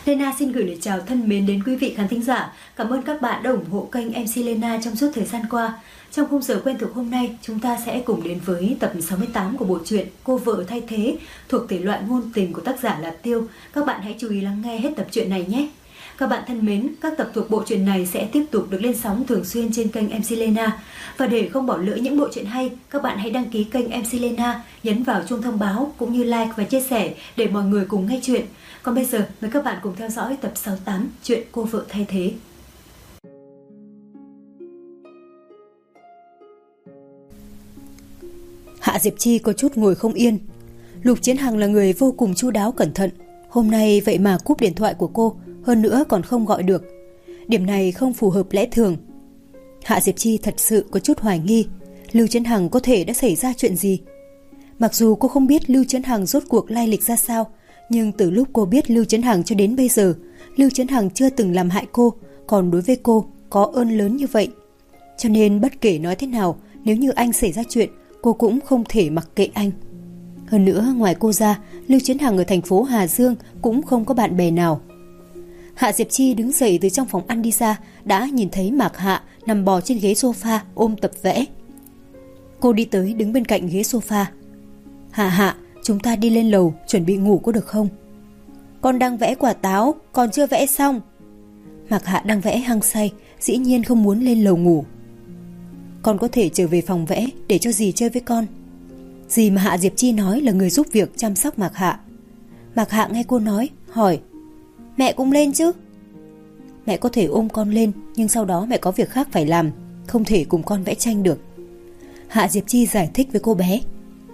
Lena xin gửi lời chào thân mến đến quý vị khán thính giả. Cảm ơn các bạn đã ủng hộ kênh MC Lena trong suốt thời gian qua. Trong khung giờ quen thuộc hôm nay, chúng ta sẽ cùng đến với tập 68 của bộ truyện Cô vợ thay thế thuộc thể loại ngôn tình của tác giả là Tiêu. Các bạn hãy chú ý lắng nghe hết tập truyện này nhé. Các bạn thân mến, các tập thuộc bộ truyện này sẽ tiếp tục được lên sóng thường xuyên trên kênh MC Lena. Và để không bỏ lỡ những bộ truyện hay, các bạn hãy đăng ký kênh MC Lena, nhấn vào chuông thông báo cũng như like và chia sẻ để mọi người cùng nghe chuyện. Còn bây giờ, mời các bạn cùng theo dõi tập 68 chuyện Cô vợ thay thế. Hạ Diệp Chi có chút ngồi không yên. Lục Chiến Hằng là người vô cùng chu đáo cẩn thận. Hôm nay vậy mà cúp điện thoại của cô, hơn nữa còn không gọi được. Điểm này không phù hợp lẽ thường. Hạ Diệp Chi thật sự có chút hoài nghi Lưu Chiến Hằng có thể đã xảy ra chuyện gì. Mặc dù cô không biết Lưu Chiến Hằng rốt cuộc lai lịch ra sao, nhưng từ lúc cô biết Lưu Chiến Hằng cho đến bây giờ, Lưu Chiến Hằng chưa từng làm hại cô, còn đối với cô có ơn lớn như vậy. Cho nên bất kể nói thế nào, nếu như anh xảy ra chuyện, cô cũng không thể mặc kệ anh. Hơn nữa, ngoài cô ra, Lưu Chiến Hằng ở thành phố Hà Dương cũng không có bạn bè nào. Hạ Diệp Chi đứng dậy từ trong phòng ăn đi ra, đã nhìn thấy Mạc Hạ nằm bò trên ghế sofa ôm tập vẽ. Cô đi tới đứng bên cạnh ghế sofa. Hạ, chúng ta đi lên lầu chuẩn bị ngủ có được không? Con đang vẽ quả táo, còn chưa vẽ xong. Mạc Hạ đang vẽ hăng say, dĩ nhiên không muốn lên lầu ngủ. Con có thể trở về phòng vẽ để cho dì chơi với con. Dì mà Hạ Diệp Chi nói là người giúp việc chăm sóc Mạc Hạ. Mạc Hạ nghe cô nói, hỏi: Mẹ cũng lên chứ? Mẹ có thể ôm con lên, nhưng sau đó mẹ có việc khác phải làm, không thể cùng con vẽ tranh được. Hạ Diệp Chi giải thích với cô bé.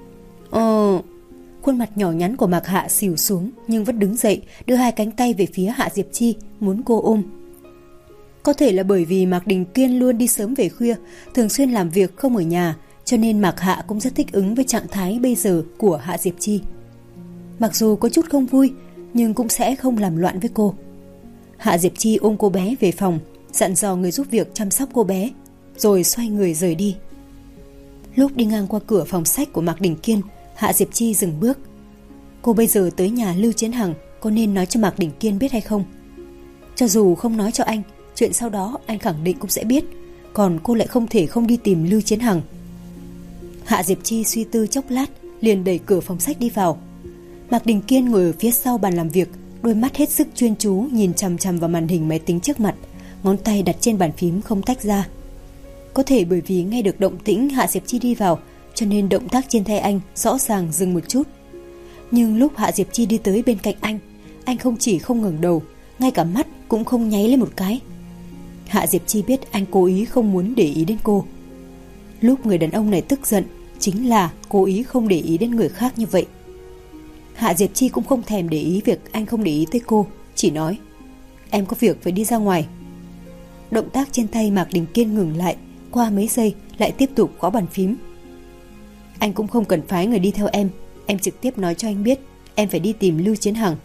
Khuôn mặt nhỏ nhắn của Mạc Hạ xìu xuống, nhưng vẫn đứng dậy, đưa hai cánh tay về phía Hạ Diệp Chi, muốn cô ôm. Có thể là bởi vì Mạc Đình Kiên luôn đi sớm về khuya, thường xuyên làm việc không ở nhà, cho nên Mạc Hạ cũng rất thích ứng với trạng thái bây giờ của Hạ Diệp Chi. Mặc dù có chút không vui, nhưng cũng sẽ không làm loạn với cô. Hạ Diệp Chi ôm cô bé về phòng, dặn dò người giúp việc chăm sóc cô bé, rồi xoay người rời đi. Lúc đi ngang qua cửa phòng sách của Mạc Đình Kiên, Hạ Diệp Chi dừng bước. Cô bây giờ tới nhà Lưu Chiến Hằng, có nên nói cho Mạc Đình Kiên biết hay không? Cho dù không nói cho anh, chuyện sau đó anh khẳng định cũng sẽ biết, còn cô lại không thể không đi tìm Lưu Chiến Hằng. Hạ Diệp Chi suy tư chốc lát, liền đẩy cửa phòng sách đi vào. Mạc Đình Kiên ngồi ở phía sau bàn làm việc, đôi mắt hết sức chuyên chú nhìn chằm chằm vào màn hình máy tính trước mặt, ngón tay đặt trên bàn phím không tách ra. Có thể bởi vì nghe được động tĩnh Hạ Diệp Chi đi vào, cho nên động tác trên tay anh rõ ràng dừng một chút. Nhưng lúc Hạ Diệp Chi đi tới bên cạnh anh không chỉ không ngẩng đầu, ngay cả mắt cũng không nháy lên một cái. Hạ Diệp Chi biết anh cố ý không muốn để ý đến cô. Lúc người đàn ông này tức giận, chính là cố ý không để ý đến người khác như vậy. Hạ Diệp Chi cũng không thèm để ý việc anh không để ý tới cô, chỉ nói: Em có việc phải đi ra ngoài. Động tác trên tay Mạc Đình Kiên ngừng lại, qua mấy giây lại tiếp tục gõ bàn phím. Anh cũng không cần phái người đi theo em trực tiếp nói cho anh biết em phải đi tìm Lưu Chiến Hằng.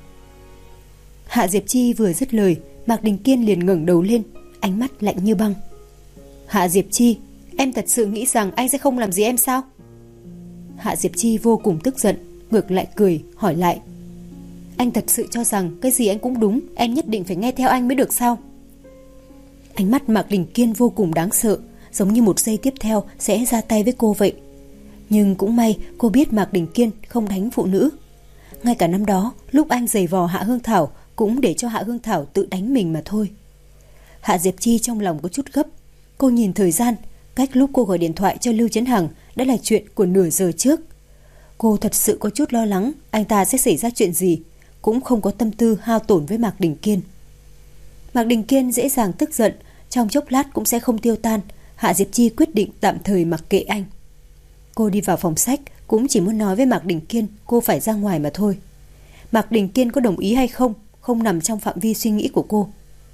Hạ Diệp Chi vừa dứt lời, Mạc Đình Kiên liền ngẩng đầu lên, ánh mắt lạnh như băng. Hạ Diệp Chi, em thật sự nghĩ rằng anh sẽ không làm gì em sao? Hạ Diệp Chi vô cùng tức giận, ngược lại cười, hỏi lại: Anh thật sự cho rằng cái gì anh cũng đúng, em nhất định phải nghe theo anh mới được sao? Ánh mắt Mạc Đình Kiên vô cùng đáng sợ, giống như một giây tiếp theo sẽ ra tay với cô vậy. Nhưng cũng may cô biết Mạc Đình Kiên không đánh phụ nữ. Ngay cả năm đó, lúc anh giày vò Hạ Hương Thảo, cũng để cho Hạ Hương Thảo tự đánh mình mà thôi. Hạ Diệp Chi trong lòng có chút gấp. Cô nhìn thời gian, cách lúc cô gọi điện thoại cho Lưu Chiến Hằng đã là chuyện của nửa giờ trước. Cô thật sự có chút lo lắng anh ta sẽ xảy ra chuyện gì, cũng không có tâm tư hao tổn với Mạc Đình Kiên. Mạc Đình Kiên dễ dàng tức giận, trong chốc lát cũng sẽ không tiêu tan. Hạ Diệp Chi quyết định tạm thời mặc kệ anh. Cô đi vào phòng sách cũng chỉ muốn nói với Mạc Đình Kiên cô phải ra ngoài mà thôi. Mạc Đình Kiên có đồng ý hay không, không nằm trong phạm vi suy nghĩ của cô.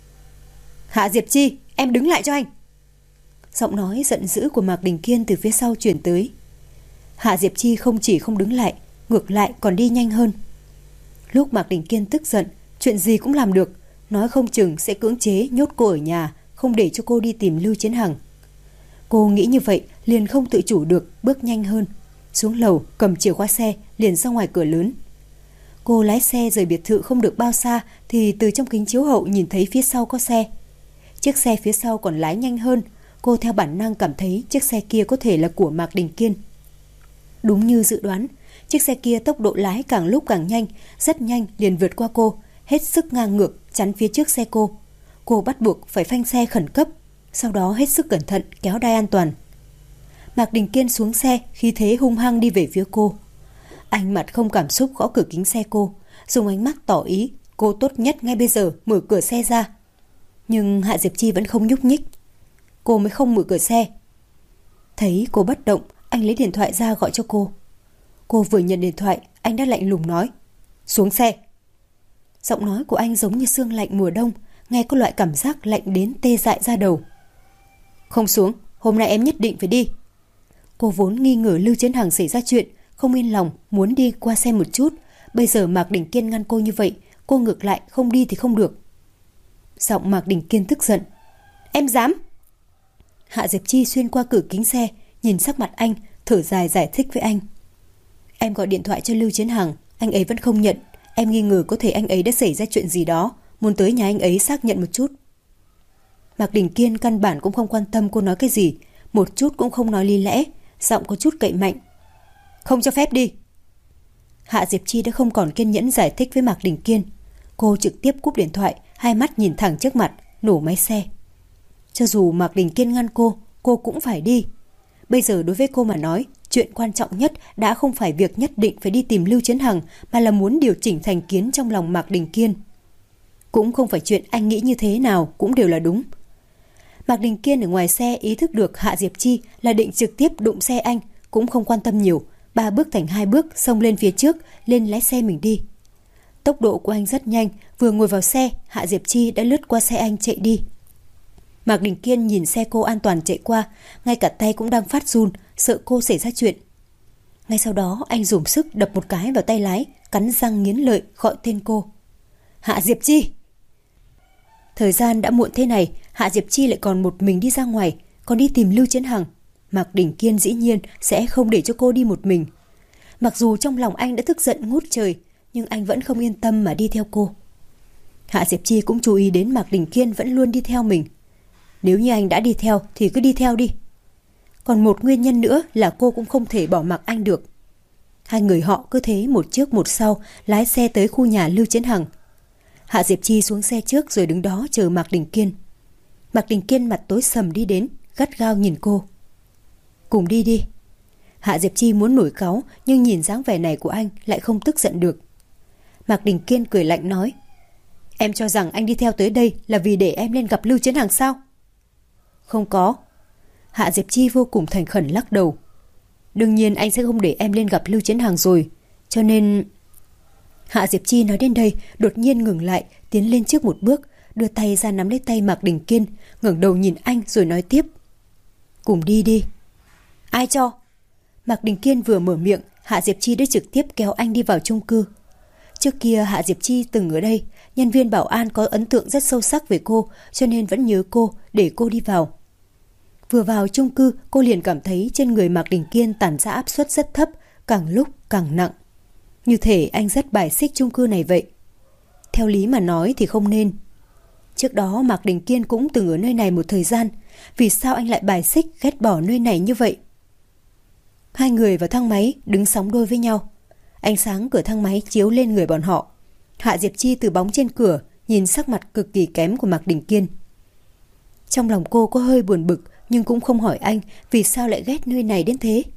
Hạ Diệp Chi, em đứng lại cho anh. Giọng nói giận dữ của Mạc Đình Kiên từ phía sau chuyển tới. Hạ Diệp Chi không chỉ không đứng lại, ngược lại còn đi nhanh hơn. Lúc Mạc Đình Kiên tức giận, chuyện gì cũng làm được, nói không chừng sẽ cưỡng chế nhốt cô ở nhà, không để cho cô đi tìm Lưu Chiến Hằng. Cô nghĩ như vậy liền không tự chủ được bước nhanh hơn, xuống lầu cầm chìa khóa xe liền ra ngoài cửa lớn. Cô lái xe rời biệt thự không được bao xa thì từ trong kính chiếu hậu nhìn thấy phía sau có xe. Chiếc xe phía sau còn lái nhanh hơn. Cô theo bản năng cảm thấy chiếc xe kia có thể là của Mạc Đình Kiên. Đúng như dự đoán, chiếc xe kia tốc độ lái càng lúc càng nhanh, rất nhanh liền vượt qua cô, hết sức ngang ngược chắn phía trước xe cô. Cô bắt buộc phải phanh xe khẩn cấp, sau đó hết sức cẩn thận kéo đai an toàn. Mạc Đình Kiên xuống xe, khí thế hung hăng đi về phía cô. Anh mặt không cảm xúc gõ cửa kính xe cô, dùng ánh mắt tỏ ý cô tốt nhất ngay bây giờ mở cửa xe ra. Nhưng Hạ Diệp Chi vẫn không nhúc nhích. Cô mới không mở cửa xe. Thấy cô bất động, anh lấy điện thoại ra gọi cho cô. Cô vừa nhận điện thoại, anh đã lạnh lùng nói: "Xuống xe." Giọng nói của anh giống như sương lạnh mùa đông, nghe có loại cảm giác lạnh đến tê dại ra đầu. "Không xuống, hôm nay em nhất định phải đi." Cô vốn nghi ngờ Lưu Chiến Hằng xảy ra chuyện, không yên lòng muốn đi qua xem một chút. Bây giờ Mạc Đình Kiên ngăn cô như vậy, cô ngược lại không đi thì không được. Giọng Mạc Đình Kiên tức giận: "Em dám?" Hạ Diệp Chi xuyên qua cửa kính xe, nhìn sắc mặt anh, thở dài giải thích với anh: "Em gọi điện thoại cho Lưu Chiến Hằng, anh ấy vẫn không nhận. Em nghi ngờ có thể anh ấy đã xảy ra chuyện gì đó, muốn tới nhà anh ấy xác nhận một chút." Mạc Đình Kiên căn bản cũng không quan tâm cô nói cái gì, một chút cũng không nói lý lẽ, giọng có chút cậy mạnh: "Không cho phép đi." Hạ Diệp Chi đã không còn kiên nhẫn giải thích với Mạc Đình Kiên. Cô trực tiếp cúp điện thoại, hai mắt nhìn thẳng trước mặt, nổ máy xe. Cho dù Mạc Đình Kiên ngăn cô cũng phải đi. Bây giờ đối với cô mà nói, chuyện quan trọng nhất đã không phải việc nhất định phải đi tìm Lưu Chiến Hằng, mà là muốn điều chỉnh thành kiến trong lòng Mạc Đình Kiên. Cũng không phải chuyện anh nghĩ như thế nào cũng đều là đúng. Mạc Đình Kiên ở ngoài xe ý thức được Hạ Diệp Chi là định trực tiếp đụng xe anh, cũng không quan tâm nhiều, 3 bước thành 2 bước xông lên phía trước, lên lái xe mình đi. Tốc độ của anh rất nhanh, vừa ngồi vào xe, Hạ Diệp Chi đã lướt qua xe anh chạy đi. Mạc Đình Kiên nhìn xe cô an toàn chạy qua, ngay cả tay cũng đang phát run, sợ cô xảy ra chuyện. Ngay sau đó anh dùng sức đập một cái vào tay lái, cắn răng nghiến lợi gọi tên cô: "Hạ Diệp Chi!" Thời gian đã muộn thế này, Hạ Diệp Chi lại còn một mình đi ra ngoài, còn đi tìm Lưu Chiến Hằng. Mạc Đình Kiên dĩ nhiên sẽ không để cho cô đi một mình. Mặc dù trong lòng anh đã tức giận ngút trời, nhưng anh vẫn không yên tâm mà đi theo cô. Hạ Diệp Chi cũng chú ý đến Mạc Đình Kiên vẫn luôn đi theo mình. Nếu như anh đã đi theo thì cứ đi theo đi. Còn một nguyên nhân nữa là cô cũng không thể bỏ mặc anh được. Hai người họ cứ thế một trước một sau lái xe tới khu nhà Lưu Chiến Hằng. Hạ Diệp Chi xuống xe trước rồi đứng đó chờ Mạc Đình Kiên. Mạc Đình Kiên mặt tối sầm đi đến, gắt gao nhìn cô: "Cùng đi đi." Hạ Diệp Chi muốn nổi cáu, nhưng nhìn dáng vẻ này của anh lại không tức giận được. Mạc Đình Kiên cười lạnh nói: "Em cho rằng anh đi theo tới đây là vì để em lên gặp Lưu Chiến Hằng sao?" "Không có." Hạ Diệp Chi vô cùng thành khẩn lắc đầu: "Đương nhiên anh sẽ không để em lên gặp Lưu Chiến Hằng rồi, cho nên..." Hạ Diệp Chi nói đến đây đột nhiên ngừng lại, tiến lên trước một bước, đưa tay ra nắm lấy tay Mạc Đình Kiên, ngẩng đầu nhìn anh rồi nói tiếp: "Cùng đi đi." "Ai cho?" Mạc Đình Kiên vừa mở miệng, Hạ Diệp Chi đã trực tiếp kéo anh đi vào chung cư. Trước kia Hạ Diệp Chi từng ở đây, nhân viên bảo an có ấn tượng rất sâu sắc về cô, cho nên vẫn nhớ cô, để cô đi vào. Vừa vào chung cư, cô liền cảm thấy trên người Mạc Đình Kiên tản ra áp suất rất thấp, càng lúc càng nặng. Như thể anh rất bài xích chung cư này vậy. Theo lý mà nói thì không nên. Trước đó Mạc Đình Kiên cũng từng ở nơi này một thời gian, vì sao anh lại bài xích ghét bỏ nơi này như vậy? Hai người vào thang máy đứng sóng đôi với nhau. Ánh sáng cửa thang máy chiếu lên người bọn họ. Hạ Diệp Chi từ bóng trên cửa nhìn sắc mặt cực kỳ kém của Mạc Đình Kiên. Trong lòng cô có hơi buồn bực, nhưng cũng không hỏi anh vì sao lại ghét nơi này đến thế.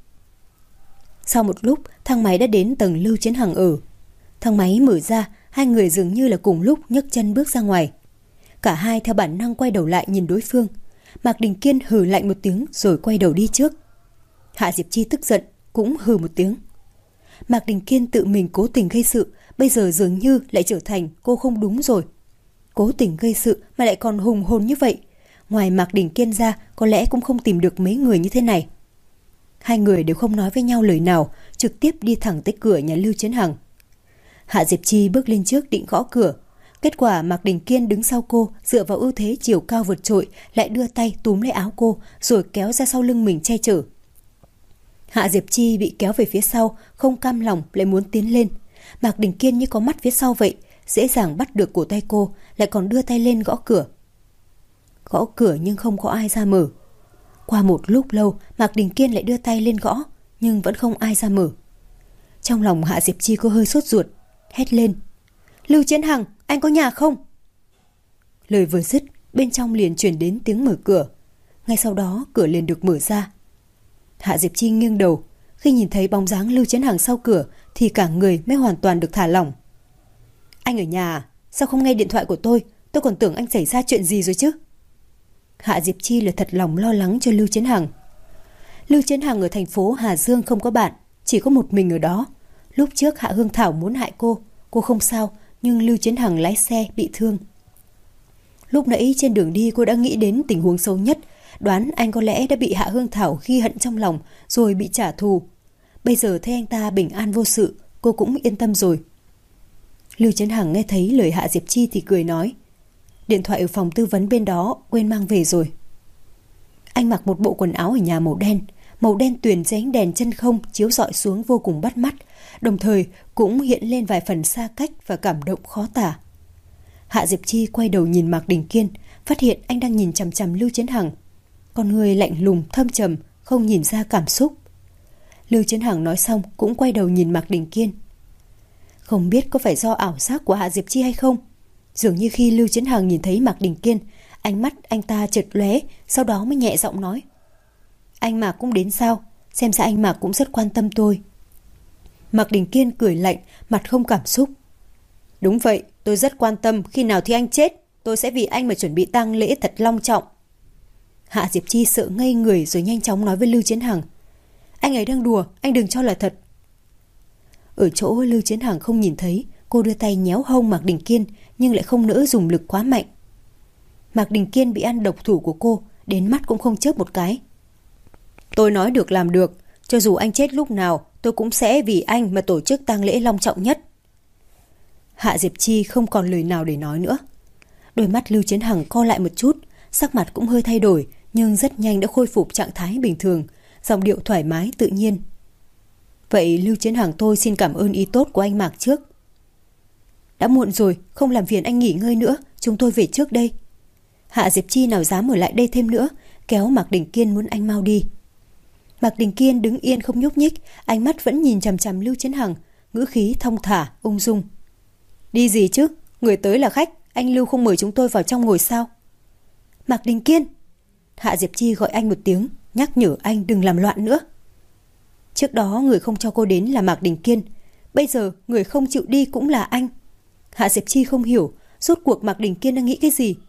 Sau một lúc, thang máy đã đến tầng Lưu Chiến Hằng ở. Thang máy mở ra, hai người dường như là cùng lúc nhấc chân bước ra ngoài. Cả hai theo bản năng quay đầu lại nhìn đối phương. Mạc Đình Kiên hừ lạnh một tiếng rồi quay đầu đi trước. Hạ Diệp Chi tức giận, cũng hừ một tiếng. Mạc Đình Kiên tự mình cố tình gây sự, bây giờ dường như lại trở thành cô không đúng rồi. Cố tình gây sự mà lại còn hùng hồn như vậy. Ngoài Mạc Đình Kiên ra, có lẽ cũng không tìm được mấy người như thế này. Hai người đều không nói với nhau lời nào, trực tiếp đi thẳng tới cửa nhà Lưu Chiến Hằng. Hạ Diệp Chi bước lên trước định gõ cửa. Kết quả Mạc Đình Kiên đứng sau cô, dựa vào ưu thế chiều cao vượt trội, lại đưa tay túm lấy áo cô, rồi kéo ra sau lưng mình che chở. Hạ Diệp Chi bị kéo về phía sau, không cam lòng lại muốn tiến lên. Mạc Đình Kiên như có mắt phía sau vậy, dễ dàng bắt được cổ tay cô, lại còn đưa tay lên gõ cửa. Gõ cửa nhưng không có ai ra mở. Qua một lúc lâu, Mạc Đình Kiên lại đưa tay lên gõ, nhưng vẫn không ai ra mở. Trong lòng Hạ Diệp Chi có hơi sốt ruột, hét lên: Lưu Chiến Hằng, anh có nhà không? Lời vừa dứt, bên trong liền truyền đến tiếng mở cửa. Ngay sau đó cửa liền được mở ra. Hạ Diệp Chi nghiêng đầu, khi nhìn thấy bóng dáng Lưu Chiến Hằng sau cửa thì cả người mới hoàn toàn được thả lỏng. Anh ở nhà à? Sao không nghe điện thoại của tôi còn tưởng anh xảy ra chuyện gì rồi chứ. Hạ Diệp Chi là thật lòng lo lắng cho Lưu Chiến Hằng. Lưu Chiến Hằng ở thành phố Hà Dương không có bạn, chỉ có một mình ở đó. Lúc trước Hạ Hương Thảo muốn hại cô không sao, nhưng Lưu Chiến Hằng lái xe bị thương. Lúc nãy trên đường đi cô đã nghĩ đến tình huống xấu nhất, đoán anh có lẽ đã bị Hạ Hương Thảo ghi hận trong lòng rồi bị trả thù. Bây giờ thấy anh ta bình an vô sự, cô cũng yên tâm rồi. Lưu Chiến Hằng nghe thấy lời Hạ Diệp Chi thì cười nói: Điện thoại ở phòng tư vấn bên đó quên mang về rồi. Anh mặc một bộ quần áo ở nhà màu đen tuyền dưới ánh đèn chân không chiếu rọi xuống vô cùng bắt mắt, đồng thời cũng hiện lên vài phần xa cách và cảm động khó tả. Hạ Diệp Chi quay đầu nhìn Mạc Đình Kiên, phát hiện anh đang nhìn chằm chằm Lưu Chiến Hằng. Con người lạnh lùng thâm trầm, không nhìn ra cảm xúc. Lưu Chiến Hằng nói xong cũng quay đầu nhìn Mạc Đình Kiên. Không biết có phải do ảo giác của Hạ Diệp Chi hay không, dường như khi Lưu Chiến Hằng nhìn thấy Mạc Đình Kiên, ánh mắt anh ta chợt lóe, sau đó mới nhẹ giọng nói: Anh Mạc cũng đến sao? Xem ra anh Mạc cũng rất quan tâm tôi. Mạc Đình Kiên cười lạnh, mặt không cảm xúc. Đúng vậy, tôi rất quan tâm, khi nào thì anh chết, tôi sẽ vì anh mà chuẩn bị tang lễ thật long trọng. Hạ Diệp Chi sợ ngây người rồi nhanh chóng nói với Lưu Chiến Hằng: Anh ấy đang đùa, anh đừng cho là thật. Ở chỗ Lưu Chiến Hằng không nhìn thấy, cô đưa tay nhéo hông Mạc Đình Kiên nhưng lại không nỡ dùng lực quá mạnh. Mạc Đình Kiên bị ăn độc thủ của cô, đến mắt cũng không chớp một cái. Tôi nói được làm được, cho dù anh chết lúc nào, tôi cũng sẽ vì anh mà tổ chức tang lễ long trọng nhất. Hạ Diệp Chi không còn lời nào để nói nữa. Đôi mắt Lưu Chiến Hằng co lại một chút, sắc mặt cũng hơi thay đổi, nhưng rất nhanh đã khôi phục trạng thái bình thường, giọng điệu thoải mái tự nhiên. Vậy Lưu Chiến Hằng tôi xin cảm ơn ý tốt của anh Mạc trước. Đã muộn rồi, không làm phiền anh nghỉ ngơi nữa, chúng tôi về trước đây. Hạ Diệp Chi nào dám ở lại đây thêm nữa, kéo Mạc Đình Kiên muốn anh mau đi. Mạc Đình Kiên đứng yên không nhúc nhích, ánh mắt vẫn nhìn chằm chằm Lưu Chiến Hằng, ngữ khí thong thả, ung dung. Đi gì chứ, người tới là khách, anh Lưu không mời chúng tôi vào trong ngồi sao? Mạc Đình Kiên! Hạ Diệp Chi gọi anh một tiếng, nhắc nhở anh đừng làm loạn nữa. Trước đó người không cho cô đến là Mạc Đình Kiên, bây giờ người không chịu đi cũng là anh. Hạ Diệp Chi không hiểu, rốt cuộc Mạc Đình Kiên đang nghĩ cái gì.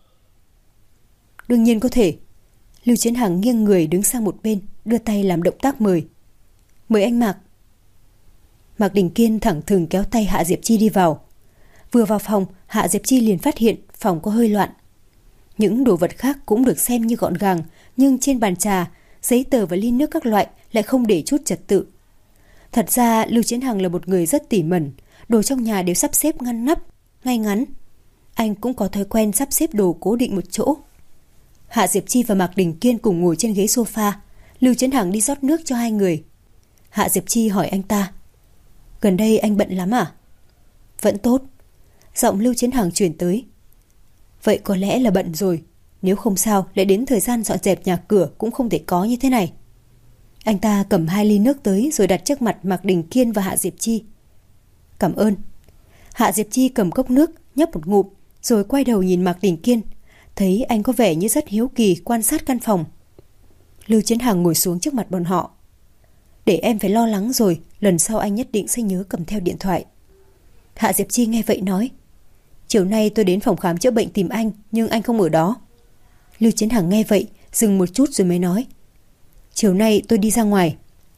Đương nhiên có thể. Lưu Chiến Hằng nghiêng người đứng sang một bên, đưa tay làm động tác mời. Mời anh Mạc. Mạc Đình Kiên thẳng thừng kéo tay Hạ Diệp Chi đi vào. Vừa vào phòng, Hạ Diệp Chi liền phát hiện phòng có hơi loạn. Những đồ vật khác cũng được xem như gọn gàng, nhưng trên bàn trà, giấy tờ và ly nước các loại lại không để chút trật tự. Thật ra Lưu Chiến Hằng là một người rất tỉ mẩn, đồ trong nhà đều sắp xếp ngăn nắp, ngay ngắn. Anh cũng có thói quen sắp xếp đồ cố định một chỗ. Hạ Diệp Chi và Mạc Đình Kiên cùng ngồi trên ghế sofa, Lưu Chiến Hằng đi rót nước cho hai người. Hạ Diệp Chi hỏi anh ta: Gần đây anh bận lắm à? Vẫn tốt. Giọng Lưu Chiến Hằng chuyển tới. Vậy có lẽ là bận rồi, nếu không sao lại đến thời gian dọn dẹp nhà cửa cũng không thể có như thế này. Anh ta cầm 2 ly nước tới rồi đặt trước mặt Mạc Đình Kiên và Hạ Diệp Chi. Cảm ơn. Hạ Diệp Chi cầm cốc nước, nhấp một ngụm, rồi quay đầu nhìn Mạc Đình Kiên, thấy anh có vẻ như rất hiếu kỳ quan sát căn phòng. Lưu Chiến Hằng ngồi xuống trước mặt bọn họ. Để em phải lo lắng rồi, lần sau anh nhất định sẽ nhớ cầm theo điện thoại. Hạ Diệp Chi nghe vậy nói: Chiều nay tôi đến phòng khám chữa bệnh tìm anh, nhưng anh không ở đó. Lưu Chiến Hằng nghe vậy, dừng một chút rồi mới nói: Chiều nay tôi đi ra ngoài.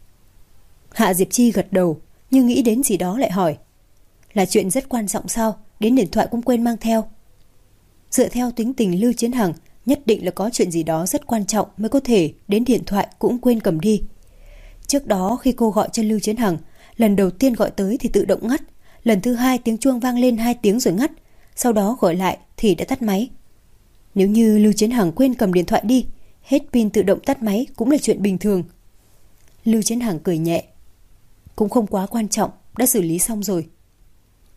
Hạ Diệp Chi gật đầu, nhưng nghĩ đến gì đó lại hỏi: Là chuyện rất quan trọng sao, đến điện thoại cũng quên mang theo? Dựa theo tính tình Lưu Chiến Hằng, nhất định là có chuyện gì đó rất quan trọng mới có thể đến điện thoại cũng quên cầm đi. Trước đó khi cô gọi cho Lưu Chiến Hằng, lần đầu tiên gọi tới thì tự động ngắt, lần thứ hai tiếng chuông vang lên 2 tiếng rồi ngắt, sau đó gọi lại thì đã tắt máy. Nếu như Lưu Chiến Hằng quên cầm điện thoại đi, hết pin tự động tắt máy cũng là chuyện bình thường. Lưu Chiến Hằng cười nhẹ: Cũng không quá quan trọng, đã xử lý xong rồi.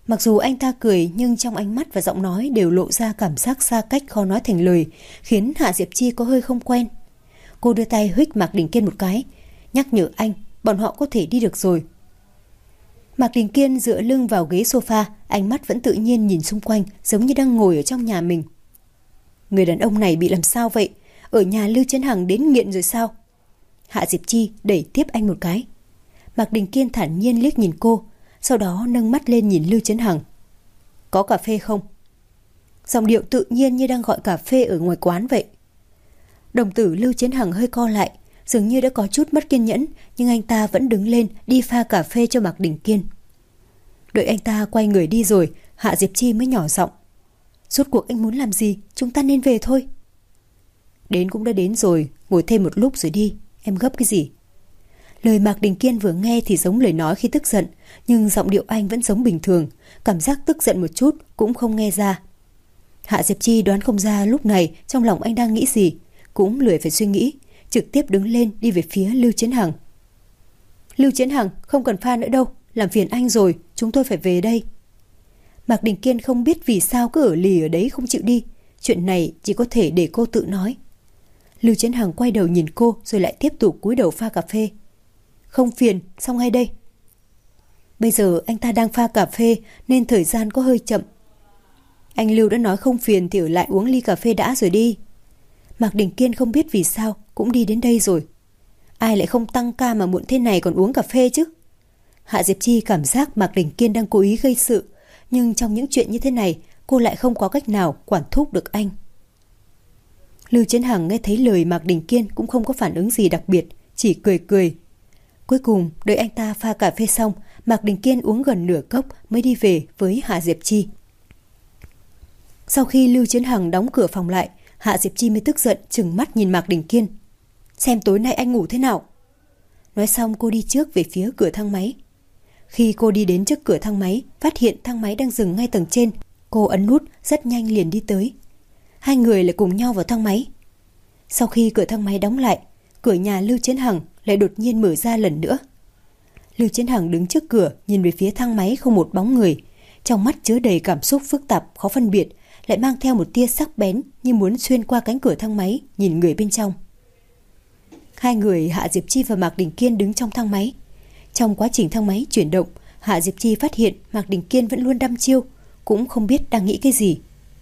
Mặc dù anh ta cười nhưng trong ánh mắt và giọng nói đều lộ ra cảm giác xa cách khó nói thành lời, khiến Hạ Diệp Chi có hơi không quen. Cô đưa tay huých Mạc Đình Kiên một cái, nhắc nhở anh, bọn họ có thể đi được rồi. Mạc Đình Kiên dựa lưng vào ghế sofa, ánh mắt vẫn tự nhiên nhìn xung quanh, giống như đang ngồi ở trong nhà mình. Người đàn ông này bị làm sao vậy? Ở nhà Lưu Chấn Hằng đến nghiện rồi sao? Hạ Diệp Chi đẩy tiếp anh một cái. Mạc Đình Kiên thản nhiên liếc nhìn cô, sau đó nâng mắt lên nhìn Lưu Chấn Hằng. Có cà phê không? Giọng điệu tự nhiên như đang gọi cà phê ở ngoài quán vậy. Đồng tử Lưu Chấn Hằng hơi co lại, dường như đã có chút mất kiên nhẫn, nhưng anh ta vẫn đứng lên đi pha cà phê cho Mạc Đình Kiên. Đợi anh ta quay người đi rồi, Hạ Diệp Chi mới nhỏ giọng. Rốt cuộc anh muốn làm gì? Chúng ta nên về thôi. Đến cũng đã đến rồi, ngồi thêm một lúc rồi đi, em gấp cái gì? Lời Mạc Đình Kiên vừa nghe thì giống lời nói khi tức giận, nhưng giọng điệu anh vẫn giống bình thường, cảm giác tức giận một chút cũng không nghe ra. Hạ Diệp Chi đoán không ra lúc này trong lòng anh đang nghĩ gì, cũng lười phải suy nghĩ, trực tiếp đứng lên đi về phía Lưu Chấn Hằng. Lưu Chấn Hằng, không cần pha nữa đâu, làm phiền anh rồi, chúng tôi phải về đây. Mạc Đình Kiên không biết vì sao cứ ở lì ở đấy không chịu đi, chuyện này chỉ có thể để cô tự nói. Lưu Chấn Hằng quay đầu nhìn cô rồi lại tiếp tục cúi đầu pha cà phê. Không phiền, xong ngay đây. Bây giờ anh ta đang pha cà phê nên thời gian có hơi chậm. Anh Lưu đã nói không phiền thì ở lại uống ly cà phê đã rồi đi. Mạc Đình Kiên không biết vì sao cũng đi đến đây rồi. Ai lại không tăng ca mà muộn thế này còn uống cà phê chứ? Hạ Diệp Chi cảm giác Mạc Đình Kiên đang cố ý gây sự, nhưng trong những chuyện như thế này cô lại không có cách nào quản thúc được anh. Lưu Chấn Hằng nghe thấy lời Mạc Đình Kiên cũng không có phản ứng gì đặc biệt, chỉ cười cười. Cuối cùng đợi anh ta pha cà phê xong, Mạc Đình Kiên uống gần nửa cốc mới đi về với Hạ Diệp Chi. Sau khi Lưu Chấn Hằng đóng cửa phòng lại, Hạ Diệp Chi mới tức giận trừng mắt nhìn Mạc Đình Kiên. Xem tối nay anh ngủ thế nào? Nói xong cô đi trước về phía cửa thang máy. Khi cô đi đến trước cửa thang máy, phát hiện thang máy đang dừng ngay tầng trên, cô ấn nút rất nhanh liền đi tới. Hai người lại cùng nhau vào thang máy. Sau khi cửa thang máy đóng lại, cửa nhà Lưu Chấn Hằng lại đột nhiên mở ra lần nữa. Lưu Chấn Hằng đứng trước cửa nhìn về phía thang máy không một bóng người, trong mắt chứa đầy cảm xúc phức tạp khó phân biệt, lại mang theo một tia sắc bén như muốn xuyên qua cánh cửa thang máy nhìn người bên trong. Hai người Hạ Diệp Chi và Mạc Đình Kiên đứng trong thang máy. Trong quá trình thang máy chuyển động, Hạ Diệp Chi phát hiện Mạc Đình Kiên vẫn luôn đăm chiêu, cũng không biết đang nghĩ cái gì.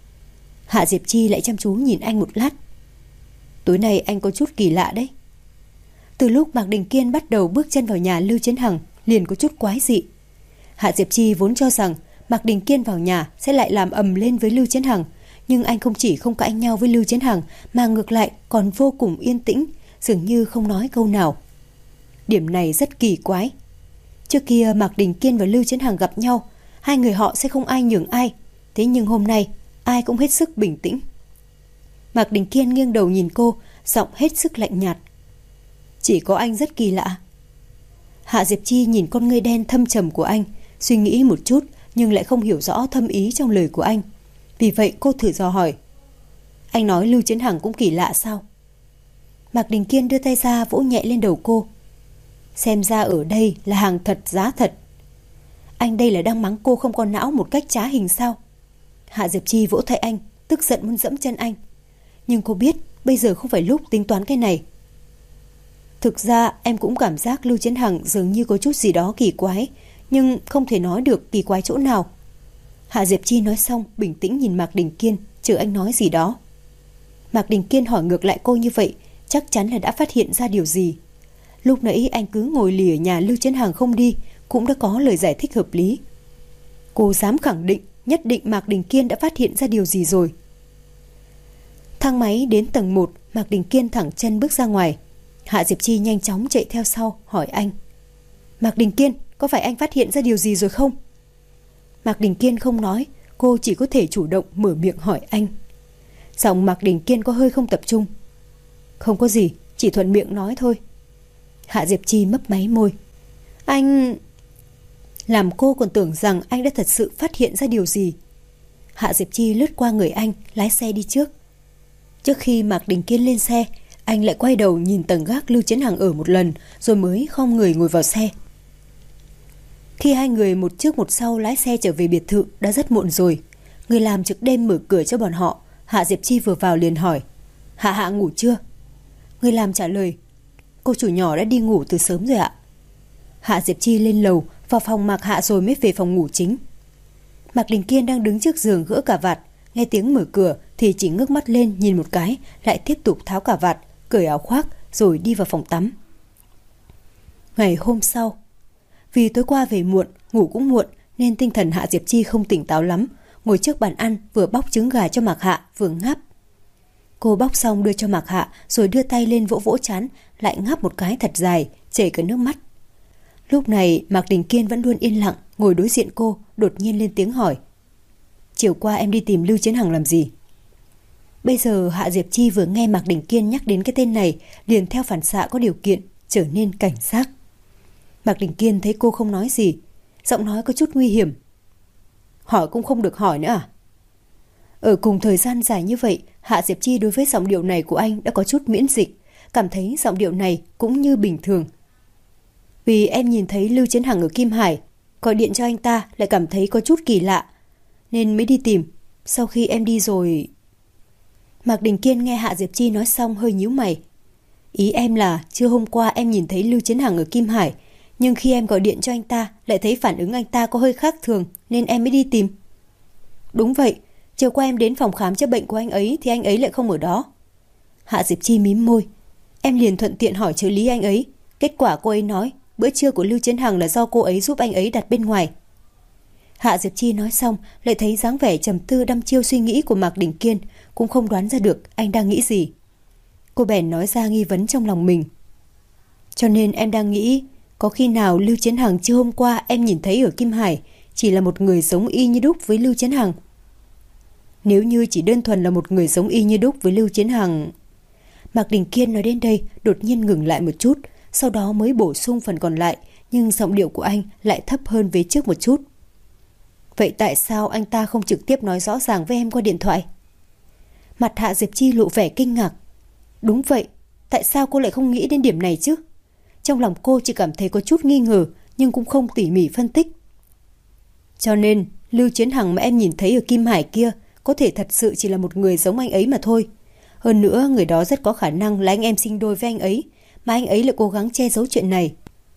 Hạ Diệp Chi lại chăm chú nhìn anh một lát. Tối nay anh có chút kỳ lạ đấy. Từ lúc Mạc Đình Kiên bắt đầu bước chân vào nhà Lưu Chấn Hằng liền có chút quái dị. Hạ Diệp Chi vốn cho rằng Mạc Đình Kiên vào nhà sẽ lại làm ầm lên với Lưu Chấn Hằng, nhưng anh không chỉ không cãi nhau với Lưu Chấn Hằng mà ngược lại còn vô cùng yên tĩnh, dường như không nói câu nào. Điểm này rất kỳ quái. Trước kia Mạc Đình Kiên và Lưu Chấn Hằng gặp nhau, hai người họ sẽ không ai nhường ai, thế nhưng hôm nay ai cũng hết sức bình tĩnh. Mạc Đình Kiên nghiêng đầu nhìn cô, giọng hết sức lạnh nhạt. Chỉ có anh rất kỳ lạ. Hạ Diệp Chi nhìn con ngươi đen thâm trầm của anh, suy nghĩ một chút nhưng lại không hiểu rõ thâm ý trong lời của anh. Vì vậy cô thử dò hỏi. Anh nói Lưu Chấn Hằng cũng kỳ lạ sao? Mạc Đình Kiên đưa tay ra vỗ nhẹ lên đầu cô. Xem ra ở đây là hàng thật giá thật. Anh đây là đang mắng cô không có não một cách trá hình sao? Hạ Diệp Chi vỗ tay anh, tức giận muốn dẫm chân anh. Nhưng cô biết bây giờ không phải lúc tính toán cái này. Thực ra em cũng cảm giác Lưu Chấn Hằng dường như có chút gì đó kỳ quái, nhưng không thể nói được kỳ quái chỗ nào. Hạ Diệp Chi nói xong bình tĩnh nhìn Mạc Đình Kiên, chờ anh nói gì đó. Mạc Đình Kiên hỏi ngược lại cô như vậy, chắc chắn là đã phát hiện ra điều gì. Lúc nãy anh cứ ngồi lì ở nhà Lưu Chấn Hằng không đi, cũng đã có lời giải thích hợp lý. Cô dám khẳng định nhất định Mạc Đình Kiên đã phát hiện ra điều gì rồi. Thang máy đến tầng 1, Mạc Đình Kiên thẳng chân bước ra ngoài. Hạ Diệp Chi nhanh chóng chạy theo sau hỏi anh. Mạc Đình Kiên, có phải anh phát hiện ra điều gì rồi không? Mạc Đình Kiên không nói, cô chỉ có thể chủ động mở miệng hỏi anh. Giọng Mạc Đình Kiên có hơi không tập trung. Không có gì, chỉ thuận miệng nói thôi. Hạ Diệp Chi mấp máy môi. Anh... Làm cô còn tưởng rằng anh đã thật sự phát hiện ra điều gì. Hạ Diệp Chi lướt qua người anh, lái xe đi trước. Trước khi Mạc Đình Kiên lên xe, anh lại quay đầu nhìn tầng gác Lưu Chấn Hằng ở một lần, rồi mới khom người ngồi vào xe. Khi hai người một trước một sau lái xe trở về biệt thự đã rất muộn rồi. Người làm trực đêm mở cửa cho bọn họ. Hạ Diệp Chi vừa vào liền hỏi: Hạ Hạ ngủ chưa? Người làm trả lời: Cô chủ nhỏ đã đi ngủ từ sớm rồi ạ. Hạ Diệp Chi lên lầu vào phòng Mạc Hạ rồi mới về phòng ngủ chính. Mạc Đình Kiên đang đứng trước giường gỡ cà vạt, nghe tiếng mở cửa thì chỉ ngước mắt lên nhìn một cái, lại tiếp tục tháo cà vạt, cởi áo khoác rồi đi vào phòng tắm. Ngày hôm sau, vì tối qua về muộn, ngủ cũng muộn nên tinh thần Hạ Diệp Chi không tỉnh táo lắm, ngồi trước bàn ăn vừa bóc trứng gà cho Mạc Hạ vừa ngáp. Cô bóc xong đưa cho Mạc Hạ rồi đưa tay lên vỗ vỗ trán, lại ngáp một cái thật dài, chảy cả nước mắt. Lúc này Mạc Đình Kiên vẫn luôn yên lặng ngồi đối diện cô, đột nhiên lên tiếng hỏi: Chiều qua em đi tìm Lưu Chiến Hằng làm gì? Bây giờ Hạ Diệp Chi vừa nghe Mạc Đình Kiên nhắc đến cái tên này, liền theo phản xạ có điều kiện trở nên cảnh giác. Mạc Đình Kiên thấy cô không nói gì, giọng nói có chút nguy hiểm: Hỏi cũng không được hỏi nữa à? Ở cùng thời gian dài như vậy, Hạ Diệp Chi đối với giọng điệu này của anh đã có chút miễn dịch, cảm thấy giọng điệu này cũng như bình thường. Vì em nhìn thấy Lưu Chiến Hằng ở Kim Hải, gọi điện cho anh ta lại cảm thấy có chút kỳ lạ, nên mới đi tìm. Sau khi em đi rồi... Mạc Đình Kiên nghe Hạ Diệp Chi nói xong hơi nhíu mày. Ý em là trưa hôm qua em nhìn thấy Lưu Chiến Hằng ở Kim Hải, nhưng khi em gọi điện cho anh ta lại thấy phản ứng anh ta có hơi khác thường nên em mới đi tìm. Đúng vậy, chiều qua em đến phòng khám chữa bệnh của anh ấy thì anh ấy lại không ở đó. Hạ Diệp Chi mím môi. Em liền thuận tiện hỏi trợ lý anh ấy. Kết quả cô ấy nói bữa trưa của Lưu Chiến Hằng là do cô ấy giúp anh ấy đặt bên ngoài. Hạ Diệp Chi nói xong lại thấy dáng vẻ trầm tư đăm chiêu suy nghĩ của Mạc Đình Kiên, cũng không đoán ra được anh đang nghĩ gì. Cô bèn nói ra nghi vấn trong lòng mình. Cho nên em đang nghĩ có khi nào Lưu Chiến Hằng trưa hôm qua em nhìn thấy ở Kim Hải chỉ là một người giống y như đúc với Lưu Chiến Hằng. Nếu như chỉ đơn thuần là một người giống y như đúc với Lưu Chiến Hằng... Mạc Đình Kiên nói đến đây đột nhiên ngừng lại một chút, sau đó mới bổ sung phần còn lại, nhưng giọng điệu của anh lại thấp hơn vế trước một chút. Vậy tại sao anh ta không trực tiếp nói rõ ràng với em qua điện thoại? Mặt Hạ Diệp Chi lộ vẻ kinh ngạc. Đúng vậy, tại sao cô lại không nghĩ đến điểm này chứ? Trong lòng cô chỉ cảm thấy có chút nghi ngờ, nhưng cũng không tỉ mỉ phân tích. Cho nên, Lưu Chiến Hằng mà em nhìn thấy ở Kim Hải kia có thể thật sự chỉ là một người giống anh ấy mà thôi. Hơn nữa, người đó rất có khả năng là anh em sinh đôi với anh ấy, mà anh ấy lại cố gắng che giấu chuyện này.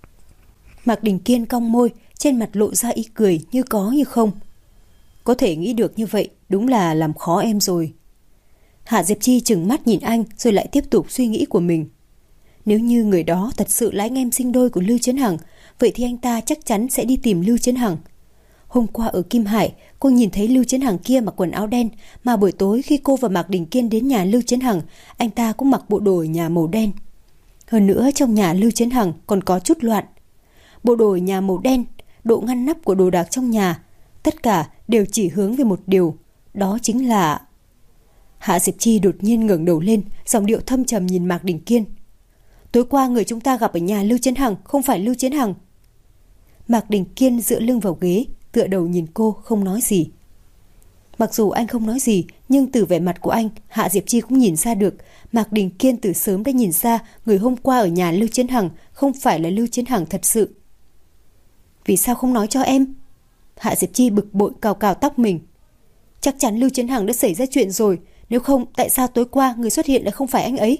Mạc Đình Kiên cong môi, trên mặt lộ ra ý cười như có như không. Có thể nghĩ được như vậy, đúng là làm khó em rồi. Hạ Diệp Chi trừng mắt nhìn anh rồi lại tiếp tục suy nghĩ của mình. Nếu như người đó thật sự là anh em sinh đôi của Lưu Chiến Hằng, vậy thì anh ta chắc chắn sẽ đi tìm Lưu Chiến Hằng. Hôm qua ở Kim Hải, cô nhìn thấy Lưu Chiến Hằng kia mặc quần áo đen, mà buổi tối khi cô và Mạc Đình Kiên đến nhà Lưu Chiến Hằng, anh ta cũng mặc bộ đồ ở nhà màu đen. Hơn nữa trong nhà Lưu Chiến Hằng còn có chút loạn. Bộ đồ ở nhà màu đen, độ ngăn nắp của đồ đạc trong nhà, tất cả đều chỉ hướng về một điều, đó chính là... Hạ Diệp Chi đột nhiên ngẩng đầu lên, giọng điệu thâm trầm nhìn Mạc Đình Kiên. Tối qua người chúng ta gặp ở nhà Lưu Chiến Hằng không phải Lưu Chiến Hằng. Mạc Đình Kiên dựa lưng vào ghế, tựa đầu nhìn cô không nói gì. Mặc dù anh không nói gì, nhưng từ vẻ mặt của anh, Hạ Diệp Chi cũng nhìn ra được Mạc Đình Kiên từ sớm đã nhìn ra người hôm qua ở nhà Lưu Chiến Hằng không phải là Lưu Chiến Hằng thật sự. Vì sao không nói cho em? Hạ Diệp Chi bực bội cào cào tóc mình. Chắc chắn Lưu Chiến Hằng đã xảy ra chuyện rồi, nếu không tại sao tối qua người xuất hiện lại không phải anh ấy?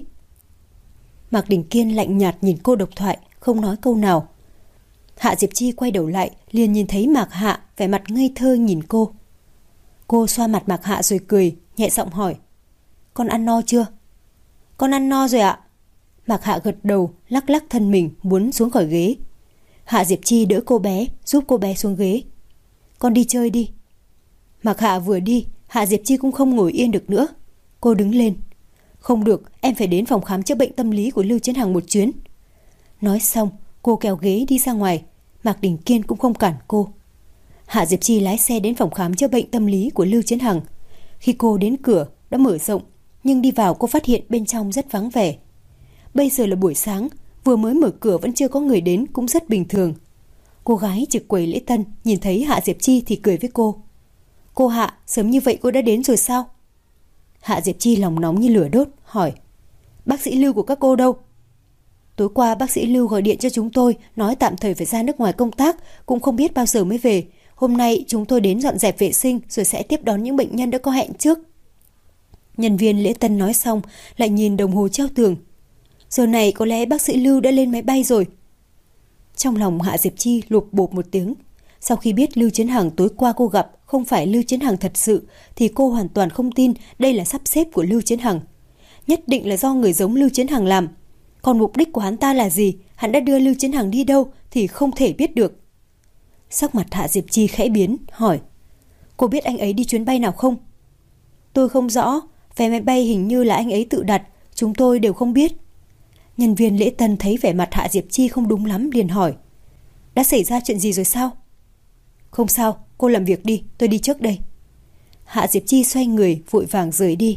Mạc Đình Kiên lạnh nhạt nhìn cô độc thoại, không nói câu nào. Hạ Diệp Chi quay đầu lại, liền nhìn thấy Mạc Hạ vẻ mặt ngây thơ nhìn cô. Cô xoa mặt Mạc Hạ rồi cười, nhẹ giọng hỏi. Con ăn no chưa? Con ăn no rồi ạ. Mạc Hạ gật đầu, lắc lắc thân mình muốn xuống khỏi ghế. Hạ Diệp Chi đỡ cô bé, giúp cô bé xuống ghế. Con đi chơi đi. Mạc Hạ vừa đi, Hạ Diệp Chi cũng không ngồi yên được nữa. Cô đứng lên. Không được, em phải đến phòng khám chữa bệnh tâm lý của Lưu Chiến Hằng một chuyến. Nói xong, cô kéo ghế đi ra ngoài. Mạc Đình Kiên cũng không cản cô. Hạ Diệp Chi lái xe đến phòng khám chữa bệnh tâm lý của Lưu Chiến Hằng. Khi cô đến cửa đã mở rộng, nhưng đi vào cô phát hiện bên trong rất vắng vẻ. Bây giờ là buổi sáng, vừa mới mở cửa vẫn chưa có người đến, cũng rất bình thường. Cô gái trực quầy lễ tân nhìn thấy Hạ Diệp Chi thì cười với cô. Cô Hạ, sớm như vậy cô đã đến rồi sao? Hạ Diệp Chi lòng nóng như lửa đốt, hỏi. Bác sĩ Lưu của các cô đâu? Tối qua bác sĩ Lưu gọi điện cho chúng tôi, nói tạm thời phải ra nước ngoài công tác, cũng không biết bao giờ mới về. Hôm nay chúng tôi đến dọn dẹp vệ sinh rồi sẽ tiếp đón những bệnh nhân đã có hẹn trước. Nhân viên lễ tân nói xong, lại nhìn đồng hồ treo tường. Giờ này có lẽ bác sĩ Lưu đã lên máy bay rồi. Trong lòng Hạ Diệp Chi lụp bộp một tiếng. Sau khi biết Lưu Chiến Hằng tối qua cô gặp không phải Lưu Chiến Hằng thật sự, thì cô hoàn toàn không tin đây là sắp xếp của Lưu Chiến Hằng. Nhất định là do người giống Lưu Chiến Hằng làm. Còn mục đích của hắn ta là gì, hắn đã đưa Lưu Chiến Hằng đi đâu thì không thể biết được. Sắc mặt Hạ Diệp Chi khẽ biến, hỏi: Cô biết anh ấy đi chuyến bay nào không? Tôi không rõ, vé máy bay hình như là anh ấy tự đặt, chúng tôi đều không biết. Nhân viên lễ tân thấy vẻ mặt Hạ Diệp Chi không đúng lắm liền hỏi: Đã xảy ra chuyện gì rồi sao? Không sao, cô làm việc đi, tôi đi trước đây. Hạ Diệp Chi xoay người vội vàng rời đi.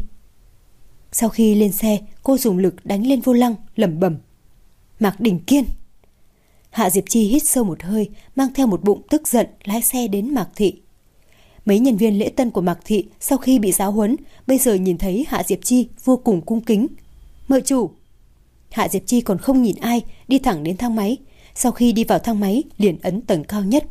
Sau khi lên xe, cô dùng lực đánh lên vô lăng, lẩm bẩm: Mạc Đình Kiên. Hạ Diệp Chi hít sâu một hơi, mang theo một bụng tức giận lái xe đến Mạc Thị. Mấy nhân viên lễ tân của Mạc Thị sau khi bị giáo huấn, bây giờ nhìn thấy Hạ Diệp Chi vô cùng cung kính. Mợ chủ. Hạ Diệp Chi còn không nhìn ai, đi thẳng đến thang máy. Sau khi đi vào thang máy, liền ấn tầng cao nhất.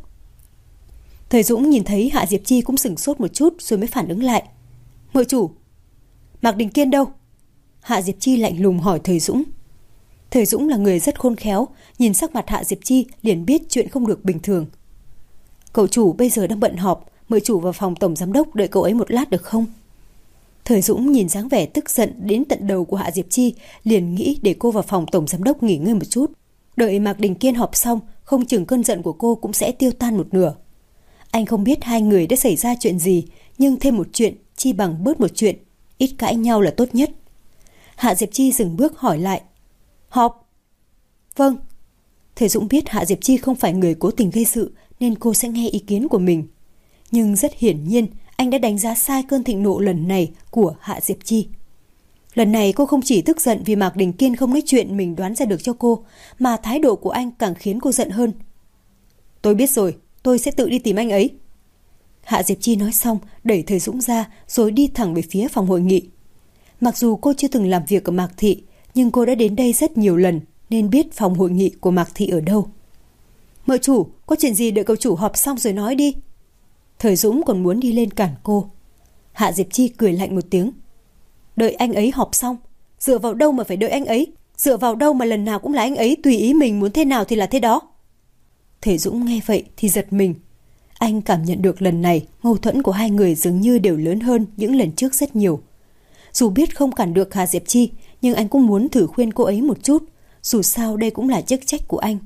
Thời Dũng nhìn thấy Hạ Diệp Chi cũng sửng sốt một chút rồi mới phản ứng lại. Mợ chủ. Mạc Đình Kiên đâu? Hạ Diệp Chi lạnh lùng hỏi Thời Dũng. Thời Dũng là người rất khôn khéo, nhìn sắc mặt Hạ Diệp Chi liền biết chuyện không được bình thường. Cậu chủ bây giờ đang bận họp, mời chủ vào phòng tổng giám đốc đợi cậu ấy một lát được không? Thời Dũng nhìn dáng vẻ tức giận đến tận đầu của Hạ Diệp Chi, liền nghĩ để cô vào phòng tổng giám đốc nghỉ ngơi một chút. Đợi Mạc Đình Kiên họp xong, không chừng cơn giận của cô cũng sẽ tiêu tan một nửa. Anh không biết hai người đã xảy ra chuyện gì, nhưng thêm một chuyện chi bằng bớt một chuyện, ít cãi nhau là tốt nhất. Hạ Diệp Chi dừng bước hỏi lại: Họp? Vâng. Thời Dũng biết Hạ Diệp Chi không phải người cố tình gây sự nên cô sẽ nghe ý kiến của mình. Nhưng rất hiển nhiên anh đã đánh giá sai cơn thịnh nộ lần này của Hạ Diệp Chi. Lần này cô không chỉ tức giận vì Mạc Đình Kiên không nói chuyện mình đoán ra được cho cô, mà thái độ của anh càng khiến cô giận hơn. Tôi biết rồi, tôi sẽ tự đi tìm anh ấy. Hạ Diệp Chi nói xong đẩy Thời Dũng ra rồi đi thẳng về phía phòng hội nghị. Mặc dù cô chưa từng làm việc ở Mạc Thị, nhưng cô đã đến đây rất nhiều lần nên biết phòng hội nghị của Mạc Thị ở đâu. Mợ chủ, có chuyện gì đợi cậu chủ họp xong rồi nói đi. Thời Dũng còn muốn đi lên cản cô. Hạ Diệp Chi cười lạnh một tiếng. Đợi anh ấy họp xong? Dựa vào đâu mà phải đợi anh ấy? Dựa vào đâu mà lần nào cũng là anh ấy tùy ý mình muốn thế nào thì là thế đó? Thời Dũng nghe vậy thì giật mình. Anh cảm nhận được lần này mâu thuẫn của hai người dường như đều lớn hơn những lần trước rất nhiều. Dù biết không cản được Hạ Diệp Chi, nhưng anh cũng muốn thử khuyên cô ấy một chút. Dù sao đây cũng là chức trách của anh.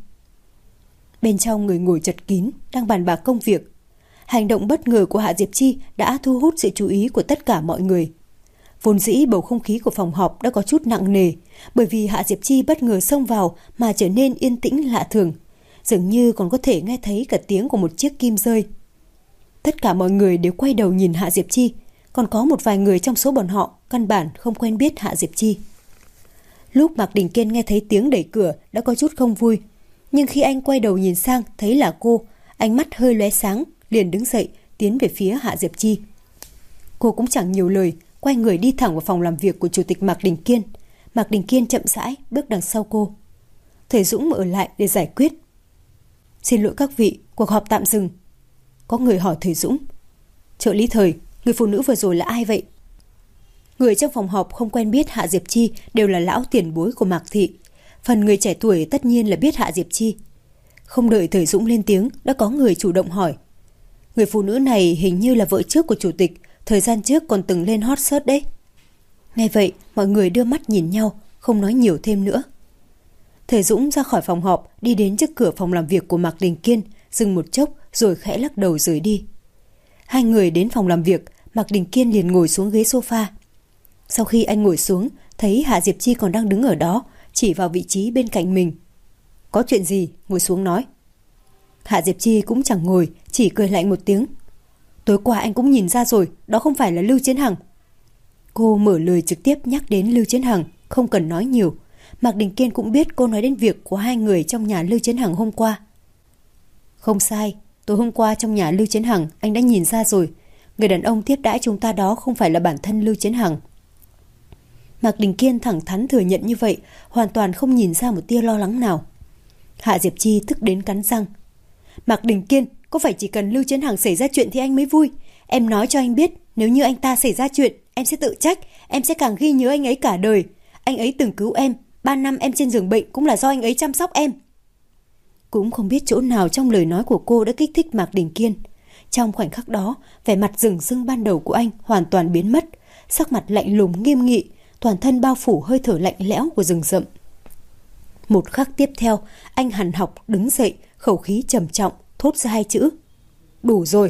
Bên trong người ngồi chật kín, đang bàn bạc công việc. Hành động bất ngờ của Hạ Diệp Chi đã thu hút sự chú ý của tất cả mọi người. Vốn dĩ bầu không khí của phòng họp đã có chút nặng nề, bởi vì Hạ Diệp Chi bất ngờ xông vào mà trở nên yên tĩnh lạ thường. Dường như còn có thể nghe thấy cả tiếng của một chiếc kim rơi. Tất cả mọi người đều quay đầu nhìn Hạ Diệp Chi, còn có một vài người trong số bọn họ căn bản không quen biết Hạ Diệp Chi. Lúc Mạc Đình Kiên nghe thấy tiếng đẩy cửa đã có chút không vui, nhưng khi anh quay đầu nhìn sang thấy là cô, ánh mắt hơi lóe sáng, liền đứng dậy tiến về phía Hạ Diệp Chi. Cô cũng chẳng nhiều lời, quay người đi thẳng vào phòng làm việc của chủ tịch Mạc Đình Kiên. Mạc Đình Kiên chậm rãi bước đằng sau cô. Thời Dũng ở lại để giải quyết. Xin lỗi các vị, cuộc họp tạm dừng. Có người hỏi Thời Dũng. Trợ lý Thời, người phụ nữ vừa rồi là ai vậy? Người trong phòng họp không quen biết Hạ Diệp Chi đều là lão tiền bối của Mạc Thị. Phần người trẻ tuổi tất nhiên là biết Hạ Diệp Chi. Không đợi Thời Dũng lên tiếng, đã có người chủ động hỏi. Người phụ nữ này hình như là vợ trước của chủ tịch, thời gian trước còn từng lên hot search đấy. Nghe vậy, mọi người đưa mắt nhìn nhau, không nói nhiều thêm nữa. Thời Dũng ra khỏi phòng họp, đi đến trước cửa phòng làm việc của Mạc Đình Kiên, dừng một chốc rồi khẽ lắc đầu rời đi. Hai người đến phòng làm việc, Mạc Đình Kiên liền ngồi xuống ghế sofa. Sau khi anh ngồi xuống, thấy Hạ Diệp Chi còn đang đứng ở đó, chỉ vào vị trí bên cạnh mình. Có chuyện gì, ngồi xuống nói. Hạ Diệp Chi cũng chẳng ngồi, chỉ cười lạnh một tiếng. Tối qua anh cũng nhìn ra rồi, đó không phải là Lưu Chiến Hằng. Cô mở lời trực tiếp nhắc đến Lưu Chiến Hằng, không cần nói nhiều. Mạc Đình Kiên cũng biết cô nói đến việc của hai người trong nhà Lưu Chiến Hằng hôm qua. Không sai, tối hôm qua trong nhà Lưu Chiến Hằng anh đã nhìn ra rồi. Người đàn ông tiếp đãi chúng ta đó không phải là bản thân Lưu Chiến Hằng. Mạc Đình Kiên thẳng thắn thừa nhận như vậy, hoàn toàn không nhìn ra một tia lo lắng nào. Hạ Diệp Chi tức đến cắn răng. Mạc Đình Kiên, có phải chỉ cần Lưu Chấn Hằng xảy ra chuyện thì anh mới vui? Em nói cho anh biết, nếu như anh ta xảy ra chuyện, em sẽ tự trách, em sẽ càng ghi nhớ anh ấy cả đời. Anh ấy từng cứu em, 3 năm em trên giường bệnh cũng là do anh ấy chăm sóc em. Cũng không biết chỗ nào trong lời nói của cô đã kích thích Mạc Đình Kiên. Trong khoảnh khắc đó, vẻ mặt rừng rưng ban đầu của anh hoàn toàn biến mất, sắc mặt lạnh lùng nghiêm nghị, toàn thân bao phủ hơi thở lạnh lẽo của rừng rậm. Một khắc tiếp theo, anh hằn học đứng dậy, khẩu khí trầm trọng, thốt ra 2 chữ. Đủ rồi.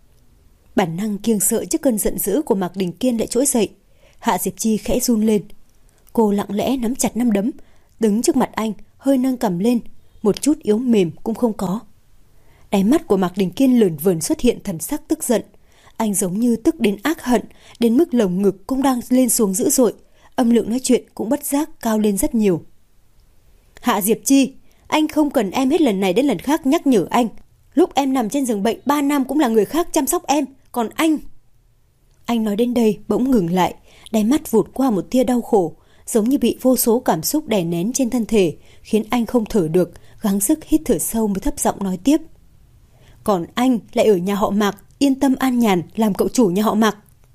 Bản năng kiêng sợ trước cơn giận dữ của Mạc Đình Kiên lại trỗi dậy. Hạ Diệp Chi khẽ run lên. Cô lặng lẽ nắm chặt nắm đấm, đứng trước mặt anh, hơi nâng cằm lên, một chút yếu mềm cũng không có. Đáy mắt của Mạc Đình Kiên lởn vởn xuất hiện thần sắc tức giận. Anh giống như tức đến ác hận, đến mức lồng ngực cũng đang lên xuống dữ dội, âm lượng nói chuyện cũng bất giác cao lên rất nhiều. Hạ Diệp Chi, anh không cần em hết lần này đến lần khác nhắc nhở anh. Lúc em nằm trên giường bệnh 3 năm cũng là người khác chăm sóc em, còn anh... Anh nói đến đây bỗng ngừng lại, đáy mắt vụt qua một tia đau khổ, giống như bị vô số cảm xúc đè nén trên thân thể, khiến anh không thở được, gắng sức hít thở sâu mới thấp giọng nói tiếp. Còn anh lại ở nhà họ Mạc, yên tâm an nhàn làm cậu chủ nhà họ Mạc.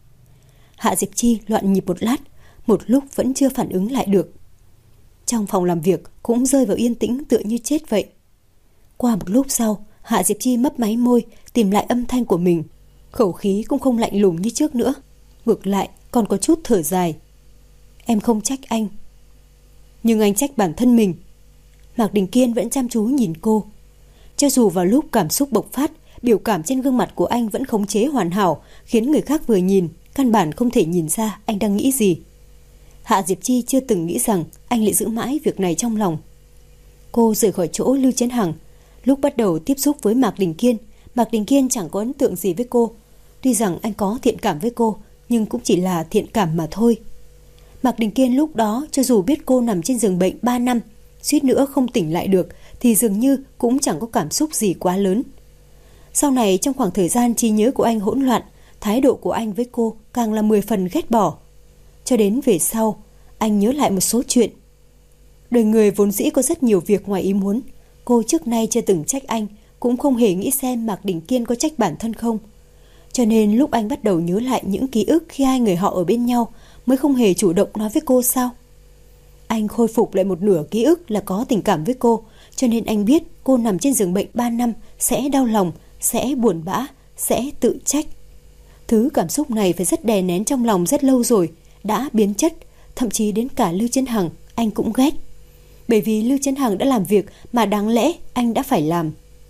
Hạ Diệp Chi loạn nhịp một lát, một lúc vẫn chưa phản ứng lại được. Trong phòng làm việc cũng rơi vào yên tĩnh tựa như chết vậy. Qua một lúc sau, Hạ Diệp Chi mấp máy môi, tìm lại âm thanh của mình. Khẩu khí cũng không lạnh lùng như trước nữa, ngược lại còn có chút thở dài. Em không trách anh, nhưng anh trách bản thân mình. Mạc Đình Kiên vẫn chăm chú nhìn cô. Cho dù vào lúc cảm xúc bộc phát, biểu cảm trên gương mặt của anh vẫn khống chế hoàn hảo, khiến người khác vừa nhìn căn bản không thể nhìn ra anh đang nghĩ gì. Hạ Diệp Chi chưa từng nghĩ rằng anh lại giữ mãi việc này trong lòng. Cô rời khỏi chỗ Lưu Chấn Hằng. Lúc bắt đầu tiếp xúc với Mạc Đình Kiên chẳng có ấn tượng gì với cô. Tuy rằng anh có thiện cảm với cô, nhưng cũng chỉ là thiện cảm mà thôi. Mạc Đình Kiên lúc đó cho dù biết cô nằm trên giường bệnh 3 năm, suýt nữa không tỉnh lại được, thì dường như cũng chẳng có cảm xúc gì quá lớn. Sau này trong khoảng thời gian trí nhớ của anh hỗn loạn, thái độ của anh với cô càng là 10 phần ghét bỏ. Cho đến về sau, anh nhớ lại một số chuyện. Đời người vốn dĩ có rất nhiều việc ngoài ý muốn. Cô trước nay chưa từng trách anh, cũng không hề nghĩ xem Mạc Đình Kiên có trách bản thân không. Cho nên lúc anh bắt đầu nhớ lại những ký ức khi hai người họ ở bên nhau, mới không hề chủ động nói với cô sao. Anh khôi phục lại một nửa ký ức là có tình cảm với cô, cho nên anh biết cô nằm trên giường bệnh 3 năm sẽ đau lòng, sẽ buồn bã, sẽ tự trách. Thứ cảm xúc này phải rất đè nén trong lòng rất lâu rồi, đã biến chất, thậm chí đến cả Lưu Chấn Hằng anh cũng ghét. Bởi vì Lưu Chấn Hằng đã làm việc mà đáng lẽ anh đã phải làm.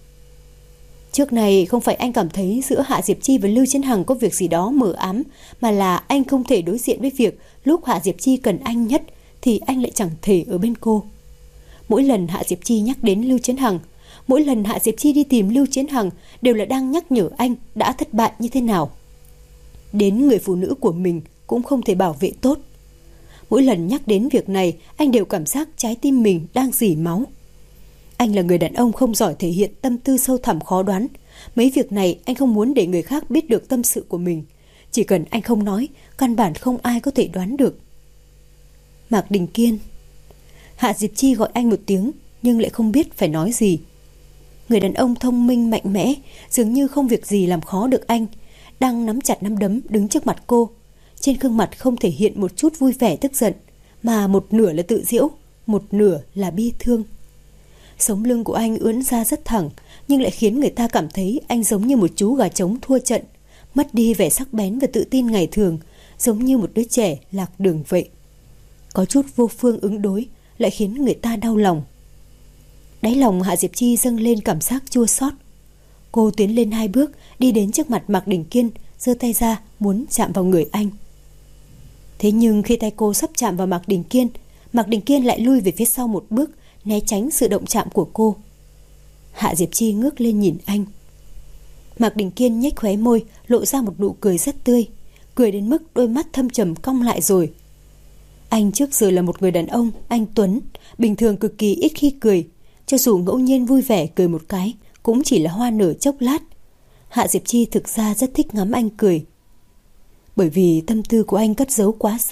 Trước này không phải anh cảm thấy giữa Hạ Diệp Chi và Lưu Chấn Hằng có việc gì đó mờ ám, mà là anh không thể đối diện với việc lúc Hạ Diệp Chi cần anh nhất thì anh lại chẳng thể ở bên cô. Mỗi lần Hạ Diệp Chi nhắc đến Lưu Chấn Hằng, mỗi lần Hạ Diệp Chi đi tìm Lưu Chấn Hằng đều là đang nhắc nhở anh đã thất bại như thế nào. Đến người phụ nữ của mình cũng không thể bảo vệ tốt. Mỗi lần nhắc đến việc này, anh đều cảm giác trái tim mình đang rỉ máu. Anh là người đàn ông không giỏi thể hiện tâm tư sâu thẳm khó đoán. Mấy việc này anh không muốn để người khác biết được tâm sự của mình. Chỉ cần anh không nói, căn bản không ai có thể đoán được. Mạc Đình Kiên. Hạ Diệp Chi gọi anh một tiếng, nhưng lại không biết phải nói gì. Người đàn ông thông minh mạnh mẽ, dường như không việc gì làm khó được anh, đang nắm chặt nắm đấm đứng trước mặt cô. Trên gương mặt không thể hiện một chút vui vẻ tức giận, mà một nửa là tự giễu, một nửa là bi thương. Sống lưng của anh ưỡn ra rất thẳng, nhưng lại khiến người ta cảm thấy anh giống như một chú gà trống thua trận, mất đi vẻ sắc bén và tự tin ngày thường, giống như một đứa trẻ lạc đường vậy. Có chút vô phương ứng đối, lại khiến người ta đau lòng. Đáy lòng Hạ Diệp Chi dâng lên cảm giác chua xót. Cô tiến lên 2 bước, đi đến trước mặt Mạc Đình Kiên, giơ tay ra muốn chạm vào người anh. Thế nhưng khi tay cô sắp chạm vào Mạc Đình Kiên lại lui về phía sau một bước, né tránh sự động chạm của cô. Hạ Diệp Chi ngước lên nhìn anh. Mạc Đình Kiên nhếch khóe môi, lộ ra một nụ cười rất tươi, cười đến mức đôi mắt thâm trầm cong lại rồi. Anh trước giờ là một người đàn ông anh tuấn, bình thường cực kỳ ít khi cười, cho dù ngẫu nhiên vui vẻ cười một cái cũng chỉ là hoa nở chốc lát. Hạ Diệp Chi thực ra rất thích ngắm anh cười. Bởi vì tâm tư của anh cất giấu quá sâu,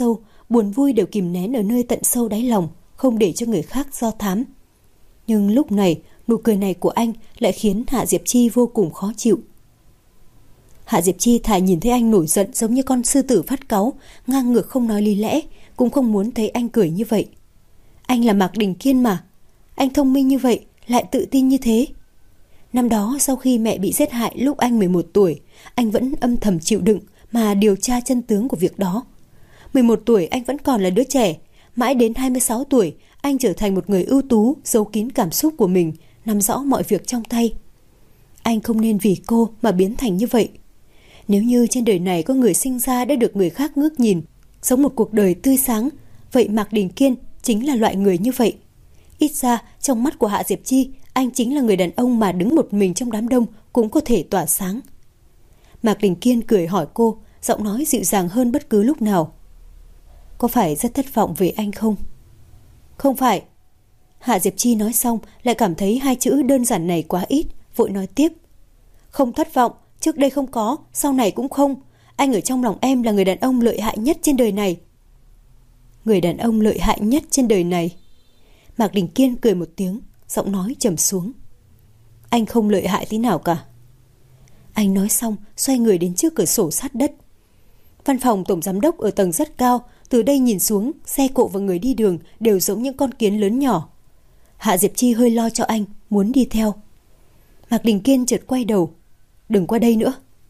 buồn vui đều kìm nén ở nơi tận sâu đáy lòng, không để cho người khác do thám. Nhưng lúc này, nụ cười này của anh lại khiến Hạ Diệp Chi vô cùng khó chịu. Hạ Diệp Chi thà nhìn thấy anh nổi giận giống như con sư tử phát cáu, ngang ngược không nói lý lẽ, cũng không muốn thấy anh cười như vậy. Anh là Mạc Đình Kiên mà. Anh thông minh như vậy, lại tự tin như thế. Năm đó sau khi mẹ bị giết hại lúc anh 11 tuổi, anh vẫn âm thầm chịu đựng mà điều tra chân tướng của việc đó. 11 tuổi anh vẫn còn là đứa trẻ, mãi đến 26 tuổi anh trở thành một người ưu tú, giấu kín cảm xúc của mình, nắm rõ mọi việc trong tay. Anh không nên vì cô mà biến thành như vậy. Nếu như trên đời này có người sinh ra đã được người khác ngước nhìn, sống một cuộc đời tươi sáng, vậy Mạc Đình Kiên chính là loại người như vậy. Ít ra trong mắt của Hạ Diệp Chi, anh chính là người đàn ông mà đứng một mình trong đám đông cũng có thể tỏa sáng. Mạc Đình Kiên cười hỏi cô, giọng nói dịu dàng hơn bất cứ lúc nào. Có phải rất thất vọng về anh không? Không phải. Hạ Diệp Chi nói xong lại cảm thấy hai chữ đơn giản này quá ít, vội nói tiếp. Không thất vọng, trước đây không có, sau này cũng không. Anh ở trong lòng em là người đàn ông lợi hại nhất trên đời này. Người đàn ông lợi hại nhất trên đời này. Mạc Đình Kiên cười một tiếng, giọng nói trầm xuống. Anh không lợi hại tí nào cả. Anh nói xong, xoay người đến trước cửa sổ sát đất. Văn phòng tổng giám đốc ở tầng rất cao, từ đây nhìn xuống, xe cộ và người đi đường đều giống những con kiến lớn nhỏ. Hạ Diệp Chi hơi lo cho anh, muốn đi theo. Mạc Đình Kiên chợt quay đầu. Đừng qua đây nữa.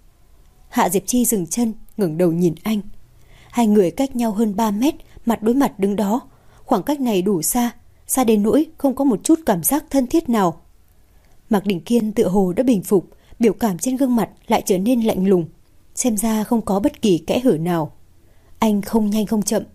Hạ Diệp Chi dừng chân, ngẩng đầu nhìn anh. Hai người cách nhau hơn 3 mét, mặt đối mặt đứng đó. Khoảng cách này đủ xa, xa đến nỗi không có một chút cảm giác thân thiết nào. Mạc Đình Kiên tựa hồ đã bình phục, biểu cảm trên gương mặt lại trở nên lạnh lùng, xem ra không có bất kỳ kẽ hở nào. Anh không nhanh không chậm.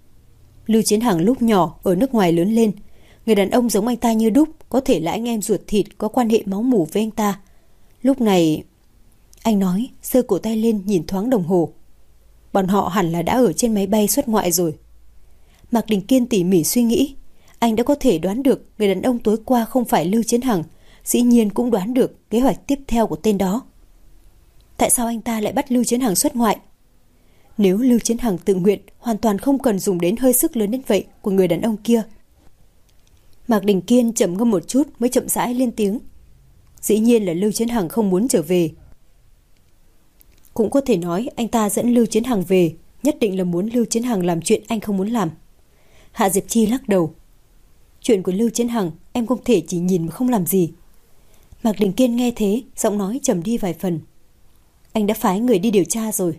Lưu Chiến Hằng lúc nhỏ ở nước ngoài lớn lên, người đàn ông giống anh ta như đúc, có thể là anh em ruột thịt, có quan hệ máu mủ với anh ta. Lúc này, anh nói, giơ cổ tay lên nhìn thoáng đồng hồ. Bọn họ hẳn là đã ở trên máy bay xuất ngoại rồi. Mạc Đình Kiên tỉ mỉ suy nghĩ, anh đã có thể đoán được người đàn ông tối qua không phải Lưu Chiến Hằng, dĩ nhiên cũng đoán được kế hoạch tiếp theo của tên đó. Tại sao anh ta lại bắt Lưu Chiến Hằng xuất ngoại? Nếu Lưu Chiến Hằng tự nguyện, hoàn toàn không cần dùng đến hơi sức lớn đến vậy của người đàn ông kia. Mạc Đình Kiên trầm ngâm một chút mới chậm rãi lên tiếng. Dĩ nhiên là Lưu Chiến Hằng không muốn trở về. Cũng có thể nói anh ta dẫn Lưu Chiến Hằng về, nhất định là muốn Lưu Chiến Hằng làm chuyện anh không muốn làm. Hạ Diệp Chi lắc đầu. Chuyện của Lưu Chiến Hằng em không thể chỉ nhìn mà không làm gì. Mạc Đình Kiên nghe thế, giọng nói trầm đi vài phần. Anh đã phái người đi điều tra rồi.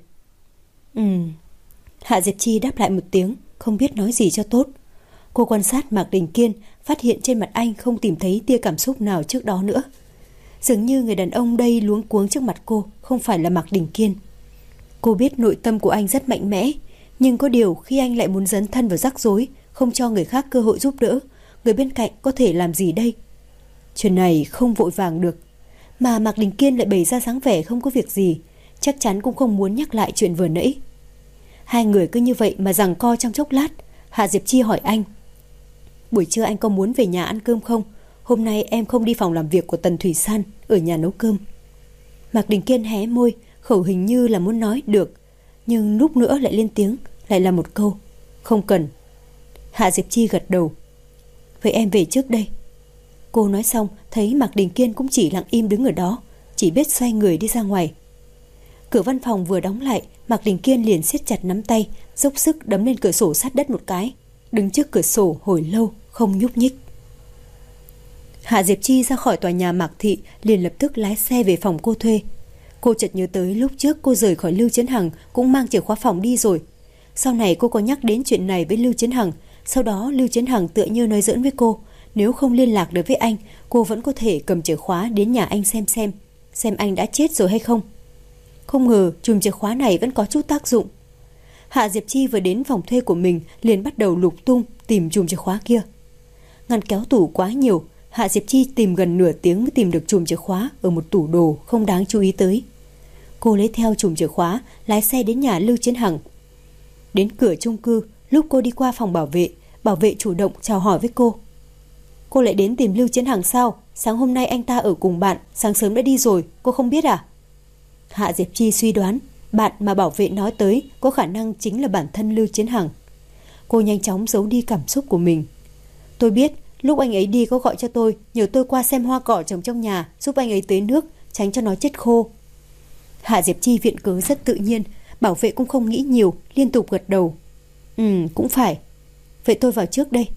Hạ Diệp Chi đáp lại một tiếng, không biết nói gì cho tốt. Cô quan sát Mạc Đình Kiên, phát hiện trên mặt anh không tìm thấy tia cảm xúc nào trước đó nữa. Dường như người đàn ông đây luống cuống trước mặt cô không phải là Mạc Đình Kiên. Cô biết nội tâm của anh rất mạnh mẽ, nhưng có điều khi anh lại muốn dấn thân vào rắc rối, không cho người khác cơ hội giúp đỡ, người bên cạnh có thể làm gì đây? Chuyện này không vội vàng được. Mà Mạc Đình Kiên lại bày ra dáng vẻ không có việc gì, chắc chắn cũng không muốn nhắc lại chuyện vừa nãy. Hai người cứ như vậy mà giằng co trong chốc lát. Hạ Diệp Chi hỏi anh. Buổi trưa anh có muốn về nhà ăn cơm không? Hôm nay em không đi phòng làm việc của Tần Thủy San, ở nhà nấu cơm. Mạc Đình Kiên hé môi, khẩu hình như là muốn nói được, nhưng lúc nữa lại lên tiếng, lại là một câu. Không cần. Hạ Diệp Chi gật đầu. Vậy em về trước đây. Cô nói xong, thấy Mạc Đình Kiên cũng chỉ lặng im đứng ở đó, chỉ biết xoay người đi ra ngoài. Cửa văn phòng vừa đóng lại, Mạc Đình Kiên liền siết chặt nắm tay, dốc sức đấm lên cửa sổ sát đất một cái, đứng trước cửa sổ hồi lâu không nhúc nhích. Hạ Diệp Chi ra khỏi tòa nhà Mạc Thị, liền lập tức lái xe về phòng cô thuê. Cô chợt nhớ tới lúc trước cô rời khỏi Lưu Chiến Hằng cũng mang chìa khóa phòng đi rồi. Sau này cô có nhắc đến chuyện này với Lưu Chiến Hằng, sau đó Lưu Chiến Hằng tựa như nói giỡn với cô, nếu không liên lạc được với anh, cô vẫn có thể cầm chìa khóa đến nhà anh xem anh đã chết rồi hay không. Không ngờ chùm chìa khóa này vẫn có chút tác dụng. Hạ Diệp Chi vừa đến phòng thuê của mình liền bắt đầu lục tung tìm chùm chìa khóa kia. Ngăn kéo tủ quá nhiều, Hạ Diệp Chi tìm gần nửa tiếng mới tìm được chùm chìa khóa ở một tủ đồ không đáng chú ý tới. Cô lấy theo chùm chìa khóa, lái xe đến nhà Lưu Chiến Hằng. Đến cửa chung cư, lúc cô đi qua phòng bảo vệ chủ động chào hỏi với cô. Cô lại đến tìm Lưu Chiến Hằng sao? Sáng hôm nay anh ta ở cùng bạn, sáng sớm đã đi rồi, cô không biết à? Hạ Diệp Chi suy đoán, bạn mà bảo vệ nói tới có khả năng chính là bản thân Lưu Chiến Hằng. Cô nhanh chóng giấu đi cảm xúc của mình. Tôi biết lúc anh ấy đi có gọi cho tôi, nhờ tôi qua xem hoa cỏ trồng trong nhà, giúp anh ấy tưới nước, tránh cho nó chết khô. Hạ Diệp Chi viện cớ rất tự nhiên. Bảo vệ cũng không nghĩ nhiều, liên tục gật đầu. Cũng phải. Vậy tôi vào trước đây.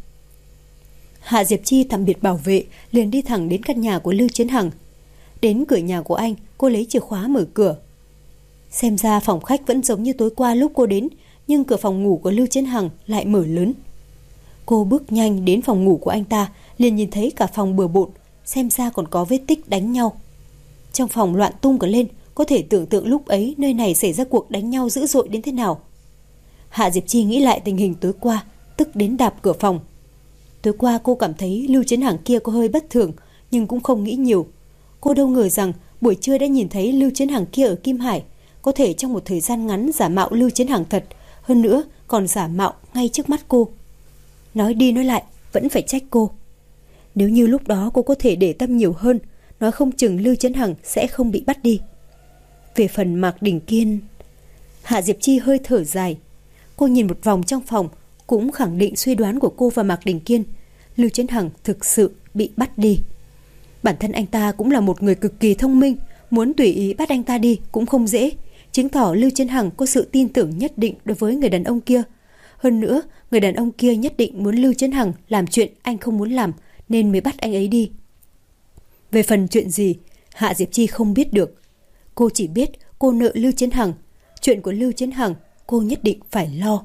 Hạ Diệp Chi tạm biệt bảo vệ, liền đi thẳng đến căn nhà của Lưu Chiến Hằng. Đến cửa nhà của anh, cô lấy chìa khóa mở cửa. Xem ra phòng khách vẫn giống như tối qua lúc cô đến, nhưng cửa phòng ngủ của Lưu Chiến Hằng lại mở lớn. Cô bước nhanh đến phòng ngủ của anh ta, liền nhìn thấy cả phòng bừa bộn, xem ra còn có vết tích đánh nhau. Trong phòng loạn tung cả lên, có thể tưởng tượng lúc ấy nơi này xảy ra cuộc đánh nhau dữ dội đến thế nào. Hạ Diệp Chi nghĩ lại tình hình tối qua, tức đến đạp cửa phòng. Tối qua cô cảm thấy Lưu Chiến Hằng kia có hơi bất thường, nhưng cũng không nghĩ nhiều. Cô đâu ngờ rằng buổi trưa đã nhìn thấy Lưu Chiến Hằng kia ở Kim Hải, có thể trong một thời gian ngắn giả mạo Lưu Chiến Hằng thật, hơn nữa còn giả mạo ngay trước mắt cô. Nói đi nói lại vẫn phải trách cô. Nếu như lúc đó cô có thể để tâm nhiều hơn, nói không chừng Lưu Chiến Hằng sẽ không bị bắt đi. Về phần Mạc Đình Kiên, Hạ Diệp Chi hơi thở dài. Cô nhìn một vòng trong phòng, cũng khẳng định suy đoán của cô và Mạc Đình Kiên. Lưu Chiến Hằng thực sự bị bắt đi. Bản thân anh ta cũng là một người cực kỳ thông minh, muốn tùy ý bắt anh ta đi cũng không dễ, chứng tỏ Lưu Chiến Hằng có sự tin tưởng nhất định đối với người đàn ông kia. Hơn nữa, người đàn ông kia nhất định muốn Lưu Chiến Hằng làm chuyện anh không muốn làm, nên mới bắt anh ấy đi. Về phần chuyện gì, Hạ Diệp Chi không biết được. Cô chỉ biết cô nợ Lưu Chiến Hằng. Chuyện của Lưu Chiến Hằng cô nhất định phải lo.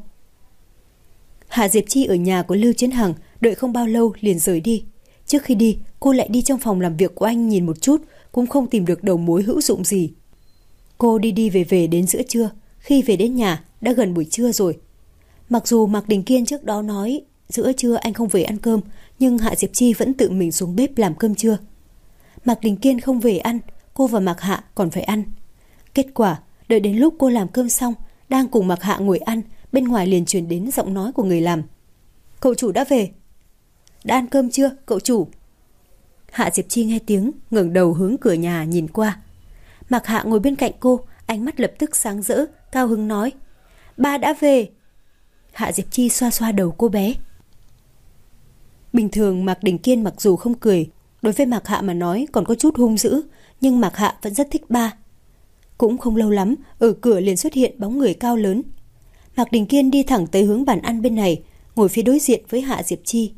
Hạ Diệp Chi ở nhà của Lưu Chiến Hằng đợi không bao lâu liền rời đi. Trước khi đi, cô lại đi trong phòng làm việc của anh nhìn một chút, cũng không tìm được đầu mối hữu dụng gì. Cô đi về đến giữa trưa. Khi về đến nhà đã gần buổi trưa rồi. Mặc dù Mạc Đình Kiên trước đó nói giữa trưa anh không về ăn cơm, nhưng Hạ Diệp Chi vẫn tự mình xuống bếp làm cơm trưa. Mạc Đình Kiên không về ăn, cô và Mạc Hạ còn phải ăn. Kết quả, đợi đến lúc cô làm cơm xong, đang cùng Mạc Hạ ngồi ăn, bên ngoài liền truyền đến giọng nói của người làm. Cậu chủ đã về. Đã ăn cơm chưa, cậu chủ? Hạ Diệp Chi nghe tiếng, ngẩng đầu hướng cửa nhà nhìn qua. Mạc Hạ ngồi bên cạnh cô, ánh mắt lập tức sáng rỡ, cao hứng nói. Ba đã về. Hạ Diệp Chi xoa xoa đầu cô bé. Bình thường Mạc Đình Kiên mặc dù không cười, đối với Mạc Hạ mà nói còn có chút hung dữ, nhưng Mạc Hạ vẫn rất thích ba. Cũng không lâu lắm, ở cửa liền xuất hiện bóng người cao lớn. Mạc Đình Kiên đi thẳng tới hướng bàn ăn bên này, ngồi phía đối diện với Hạ Diệp Chi.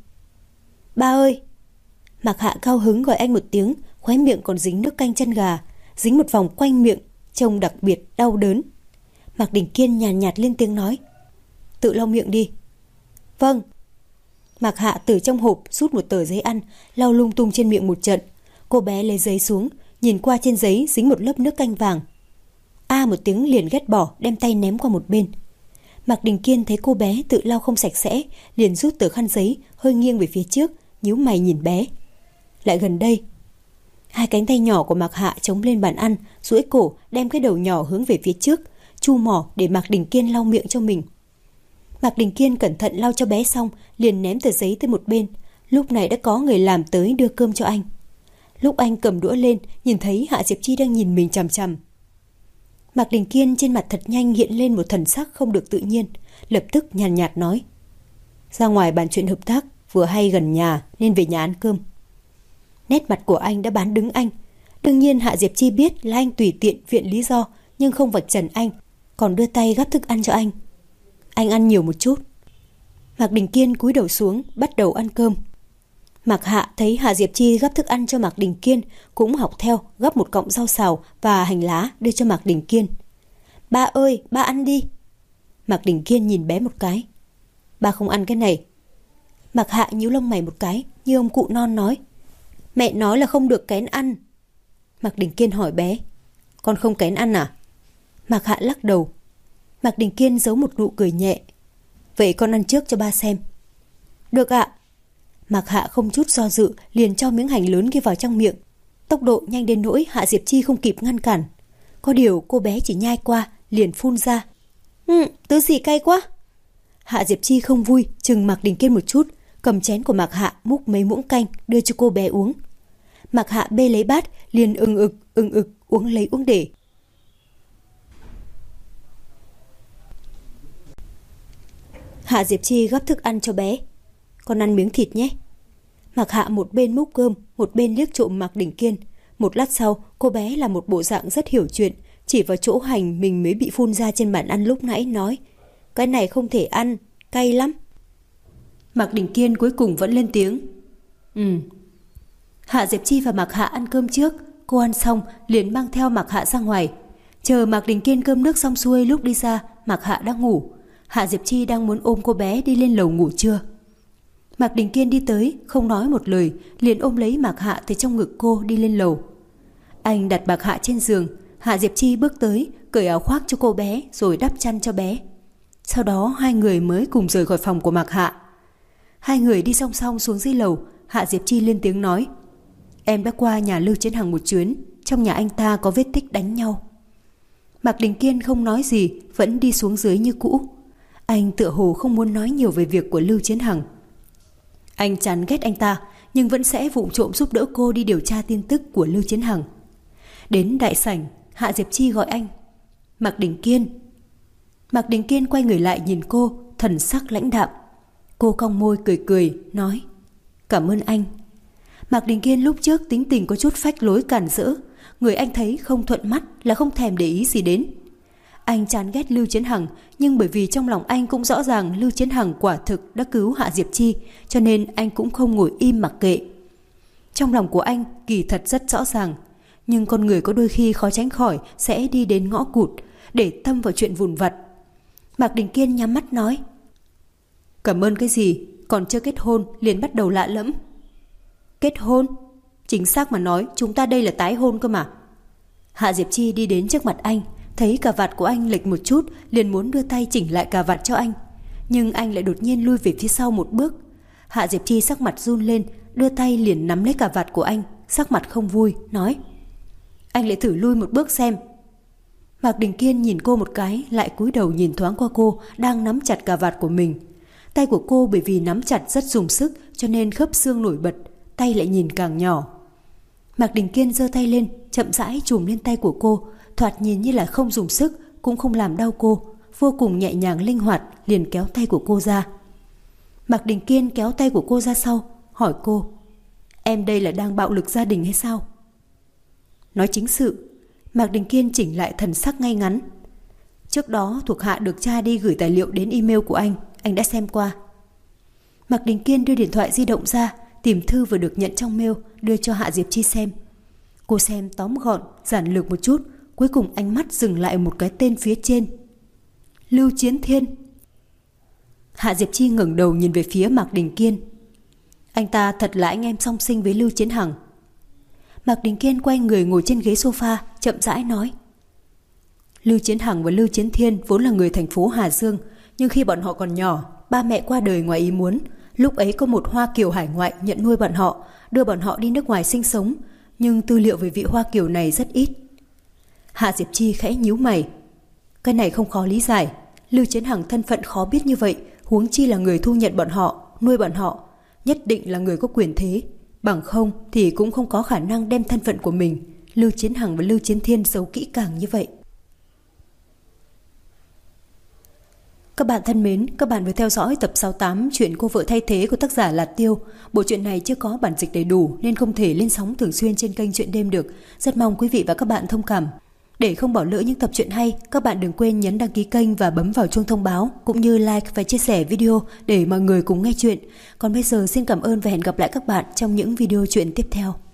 Ba ơi! Mạc Hạ cao hứng gọi anh một tiếng, khóe miệng còn dính nước canh chân gà, dính một vòng quanh miệng, trông đặc biệt đau đớn. Mạc Đình Kiên nhàn nhạt lên tiếng nói. Tự lau miệng đi. Vâng. Mạc Hạ từ trong hộp rút một tờ giấy ăn, lau lung tung trên miệng một trận. Cô bé lấy giấy xuống, nhìn qua trên giấy dính một lớp nước canh vàng. A một tiếng liền ghét bỏ, đem tay ném qua một bên. Mạc Đình Kiên thấy cô bé tự lau không sạch sẽ, liền rút tờ khăn giấy, hơi nghiêng về phía trước, nhíu mày nhìn bé. Lại gần đây. Hai cánh tay nhỏ của Mạc Hạ chống lên bàn ăn, duỗi cổ, đem cái đầu nhỏ hướng về phía trước, chu mỏ để Mạc Đình Kiên lau miệng cho mình. Mạc Đình Kiên cẩn thận lau cho bé xong, liền ném tờ giấy tới một bên. Lúc này đã có người làm tới đưa cơm cho anh. Lúc anh cầm đũa lên, nhìn thấy Hạ Diệp Chi đang nhìn mình chằm chằm. Mạc Đình Kiên trên mặt thật nhanh hiện lên một thần sắc không được tự nhiên, lập tức nhàn nhạt nói. Ra ngoài bàn chuyện hợp tác, vừa hay gần nhà nên về nhà ăn cơm. Nét mặt của anh đã bán đứng anh. Đương nhiên Hạ Diệp Chi biết là anh tùy tiện viện lý do, nhưng không vạch trần anh, còn đưa tay gắp thức ăn cho anh. Anh ăn nhiều một chút. Mạc Đình Kiên cúi đầu xuống, bắt đầu ăn cơm. Mạc Hạ thấy Hạ Diệp Chi gắp thức ăn cho Mạc Đình Kiên, cũng học theo gắp một cọng rau xào và hành lá đưa cho Mạc Đình Kiên. Ba ơi, ba ăn đi. Mạc Đình Kiên nhìn bé một cái. Ba không ăn cái này. Mạc Hạ nhíu lông mày một cái, như ông cụ non nói. Mẹ nói là không được kén ăn. Mạc Đình Kiên hỏi bé. Con không kén ăn à? Mạc Hạ lắc đầu. Mạc Đình Kiên giấu một nụ cười nhẹ. Vậy con ăn trước cho ba xem. Được ạ. Mạc Hạ không chút do dự liền cho miếng hành lớn kia vào trong miệng. Tốc độ nhanh đến nỗi Hạ Diệp Chi không kịp ngăn cản. Có điều cô bé chỉ nhai qua liền phun ra. Thứ gì cay quá. Hạ Diệp Chi không vui, chừng Mạc Đình Kiên một chút, cầm chén của Mạc Hạ múc mấy muỗng canh đưa cho cô bé uống. Mạc Hạ bê lấy bát liền ưng ực uống lấy uống để. Hạ Diệp Chi gắp thức ăn cho bé. Con ăn miếng thịt nhé. Mạc Hạ một bên múc cơm, một bên liếc trộm Mạc Đình Kiên. Một lát sau, cô bé là một bộ dạng rất hiểu chuyện, chỉ vào chỗ hành mình mới bị phun ra trên bàn ăn lúc nãy nói: cái này không thể ăn, cay lắm. Mạc Đình Kiên cuối cùng vẫn lên tiếng: Hạ Diệp Chi và Mạc Hạ ăn cơm trước. Cô ăn xong liền mang theo Mạc Hạ ra ngoài. Chờ Mạc Đình Kiên cơm nước xong xuôi, lúc đi ra Mạc Hạ đang ngủ. Hạ Diệp Chi đang muốn ôm cô bé đi lên lầu ngủ trưa. Mạc Đình Kiên đi tới, không nói một lời, liền ôm lấy Mạc Hạ từ trong ngực cô đi lên lầu. Anh đặt Mạc Hạ trên giường. Hạ Diệp Chi bước tới, cởi áo khoác cho cô bé rồi đắp chăn cho bé. Sau đó hai người mới cùng rời khỏi phòng của Mạc Hạ. Hai người đi song song xuống dưới lầu. Hạ Diệp Chi lên tiếng nói: em đã qua nhà Lưu Chiến Hằng một chuyến. Trong nhà anh ta có vết tích đánh nhau. Mạc Đình Kiên không nói gì, vẫn đi xuống dưới như cũ. Anh tựa hồ không muốn nói nhiều về việc của Lưu Chiến Hằng. Anh chán ghét anh ta, nhưng vẫn sẽ vụng trộm giúp đỡ cô đi điều tra tin tức của Lưu Chiến Hằng. Đến đại sảnh, Hạ Diệp Chi gọi anh: Mạc Đình Kiên. Mạc Đình Kiên quay người lại nhìn cô, thần sắc lãnh đạm. Cô cong môi cười cười, nói: cảm ơn anh. Mạc Đình Kiên lúc trước tính tình có chút phách lối cản rỡ. Người anh thấy không thuận mắt là không thèm để ý gì đến. Anh chán ghét Lưu Chiến Hằng, nhưng bởi vì trong lòng anh cũng rõ ràng Lưu Chiến Hằng quả thực đã cứu Hạ Diệp Chi, cho nên anh cũng không ngồi im mặc kệ. Trong lòng của anh kỳ thật rất rõ ràng, nhưng con người có đôi khi khó tránh khỏi sẽ đi đến ngõ cụt, để tâm vào chuyện vụn vặt. Mạc Đình Kiên nhắm mắt nói: cảm ơn cái gì, còn chưa kết hôn liền bắt đầu lạ lẫm. Kết hôn? Chính xác mà nói, chúng ta đây là tái hôn cơ mà. Hạ Diệp Chi đi đến trước mặt anh, thấy cà vạt của anh lệch một chút, liền muốn đưa tay chỉnh lại cà vạt cho anh, nhưng anh lại đột nhiên lui về phía sau một bước. Hạ Diệp Chi sắc mặt run lên, đưa tay liền nắm lấy cà vạt của anh, sắc mặt không vui, nói: anh lại thử lui một bước xem. Mạc Đình Kiên nhìn cô một cái, lại cúi đầu nhìn thoáng qua cô đang nắm chặt cà vạt của mình. Tay của cô bởi vì nắm chặt rất dùng sức, cho nên khớp xương nổi bật, tay lại nhìn càng nhỏ. Mạc Đình Kiên giơ tay lên, chậm rãi chùm lên tay của cô, thoạt nhìn như là không dùng sức, cũng không làm đau cô, vô cùng nhẹ nhàng linh hoạt, liền kéo tay của cô ra. Mạc Đình Kiên kéo tay của cô ra sau, hỏi cô: em đây là đang bạo lực gia đình hay sao? Nói chính sự. Mạc Đình Kiên chỉnh lại thần sắc ngay ngắn. Trước đó thuộc hạ được cha đi gửi tài liệu đến email của anh đã xem qua. Mạc Đình Kiên đưa điện thoại di động ra, tìm thư vừa được nhận trong mail, đưa cho Hạ Diệp Chi xem. Cô xem tóm gọn, giản lược một chút, cuối cùng ánh mắt dừng lại một cái tên phía trên: Lưu Chiến Thiên. Hạ Diệp Chi ngẩng đầu nhìn về phía Mạc Đình Kiên. Anh ta thật là anh em song sinh với Lưu Chiến Hằng. Mạc Đình Kiên quay người ngồi trên ghế sofa, chậm rãi nói: Lưu Chiến Hằng và Lưu Chiến Thiên vốn là người thành phố Hà Dương, nhưng khi bọn họ còn nhỏ, ba mẹ qua đời ngoài ý muốn. Lúc ấy có một Hoa Kiều hải ngoại nhận nuôi bọn họ, đưa bọn họ đi nước ngoài sinh sống, nhưng tư liệu về vị Hoa Kiều này rất ít. Hạ Diệp Chi khẽ nhíu mày. Cái này không khó lý giải. Lưu Chiến Hằng thân phận khó biết như vậy, huống chi là người thu nhận bọn họ, nuôi bọn họ, nhất định là người có quyền thế. Bằng không thì cũng không có khả năng đem thân phận của mình, Lưu Chiến Hằng và Lưu Chiến Thiên giấu kỹ càng như vậy. Các bạn thân mến, các bạn vừa theo dõi tập 68 chuyện Cô Vợ Thay Thế của tác giả Lạt Tiêu. Bộ truyện này chưa có bản dịch đầy đủ nên không thể lên sóng thường xuyên trên kênh Chuyện Đêm được. Rất mong quý vị và các bạn thông cảm. Để không bỏ lỡ những tập truyện hay, các bạn đừng quên nhấn đăng ký kênh và bấm vào chuông thông báo, cũng như like và chia sẻ video để mọi người cùng nghe chuyện. Còn bây giờ xin cảm ơn và hẹn gặp lại các bạn trong những video chuyện tiếp theo.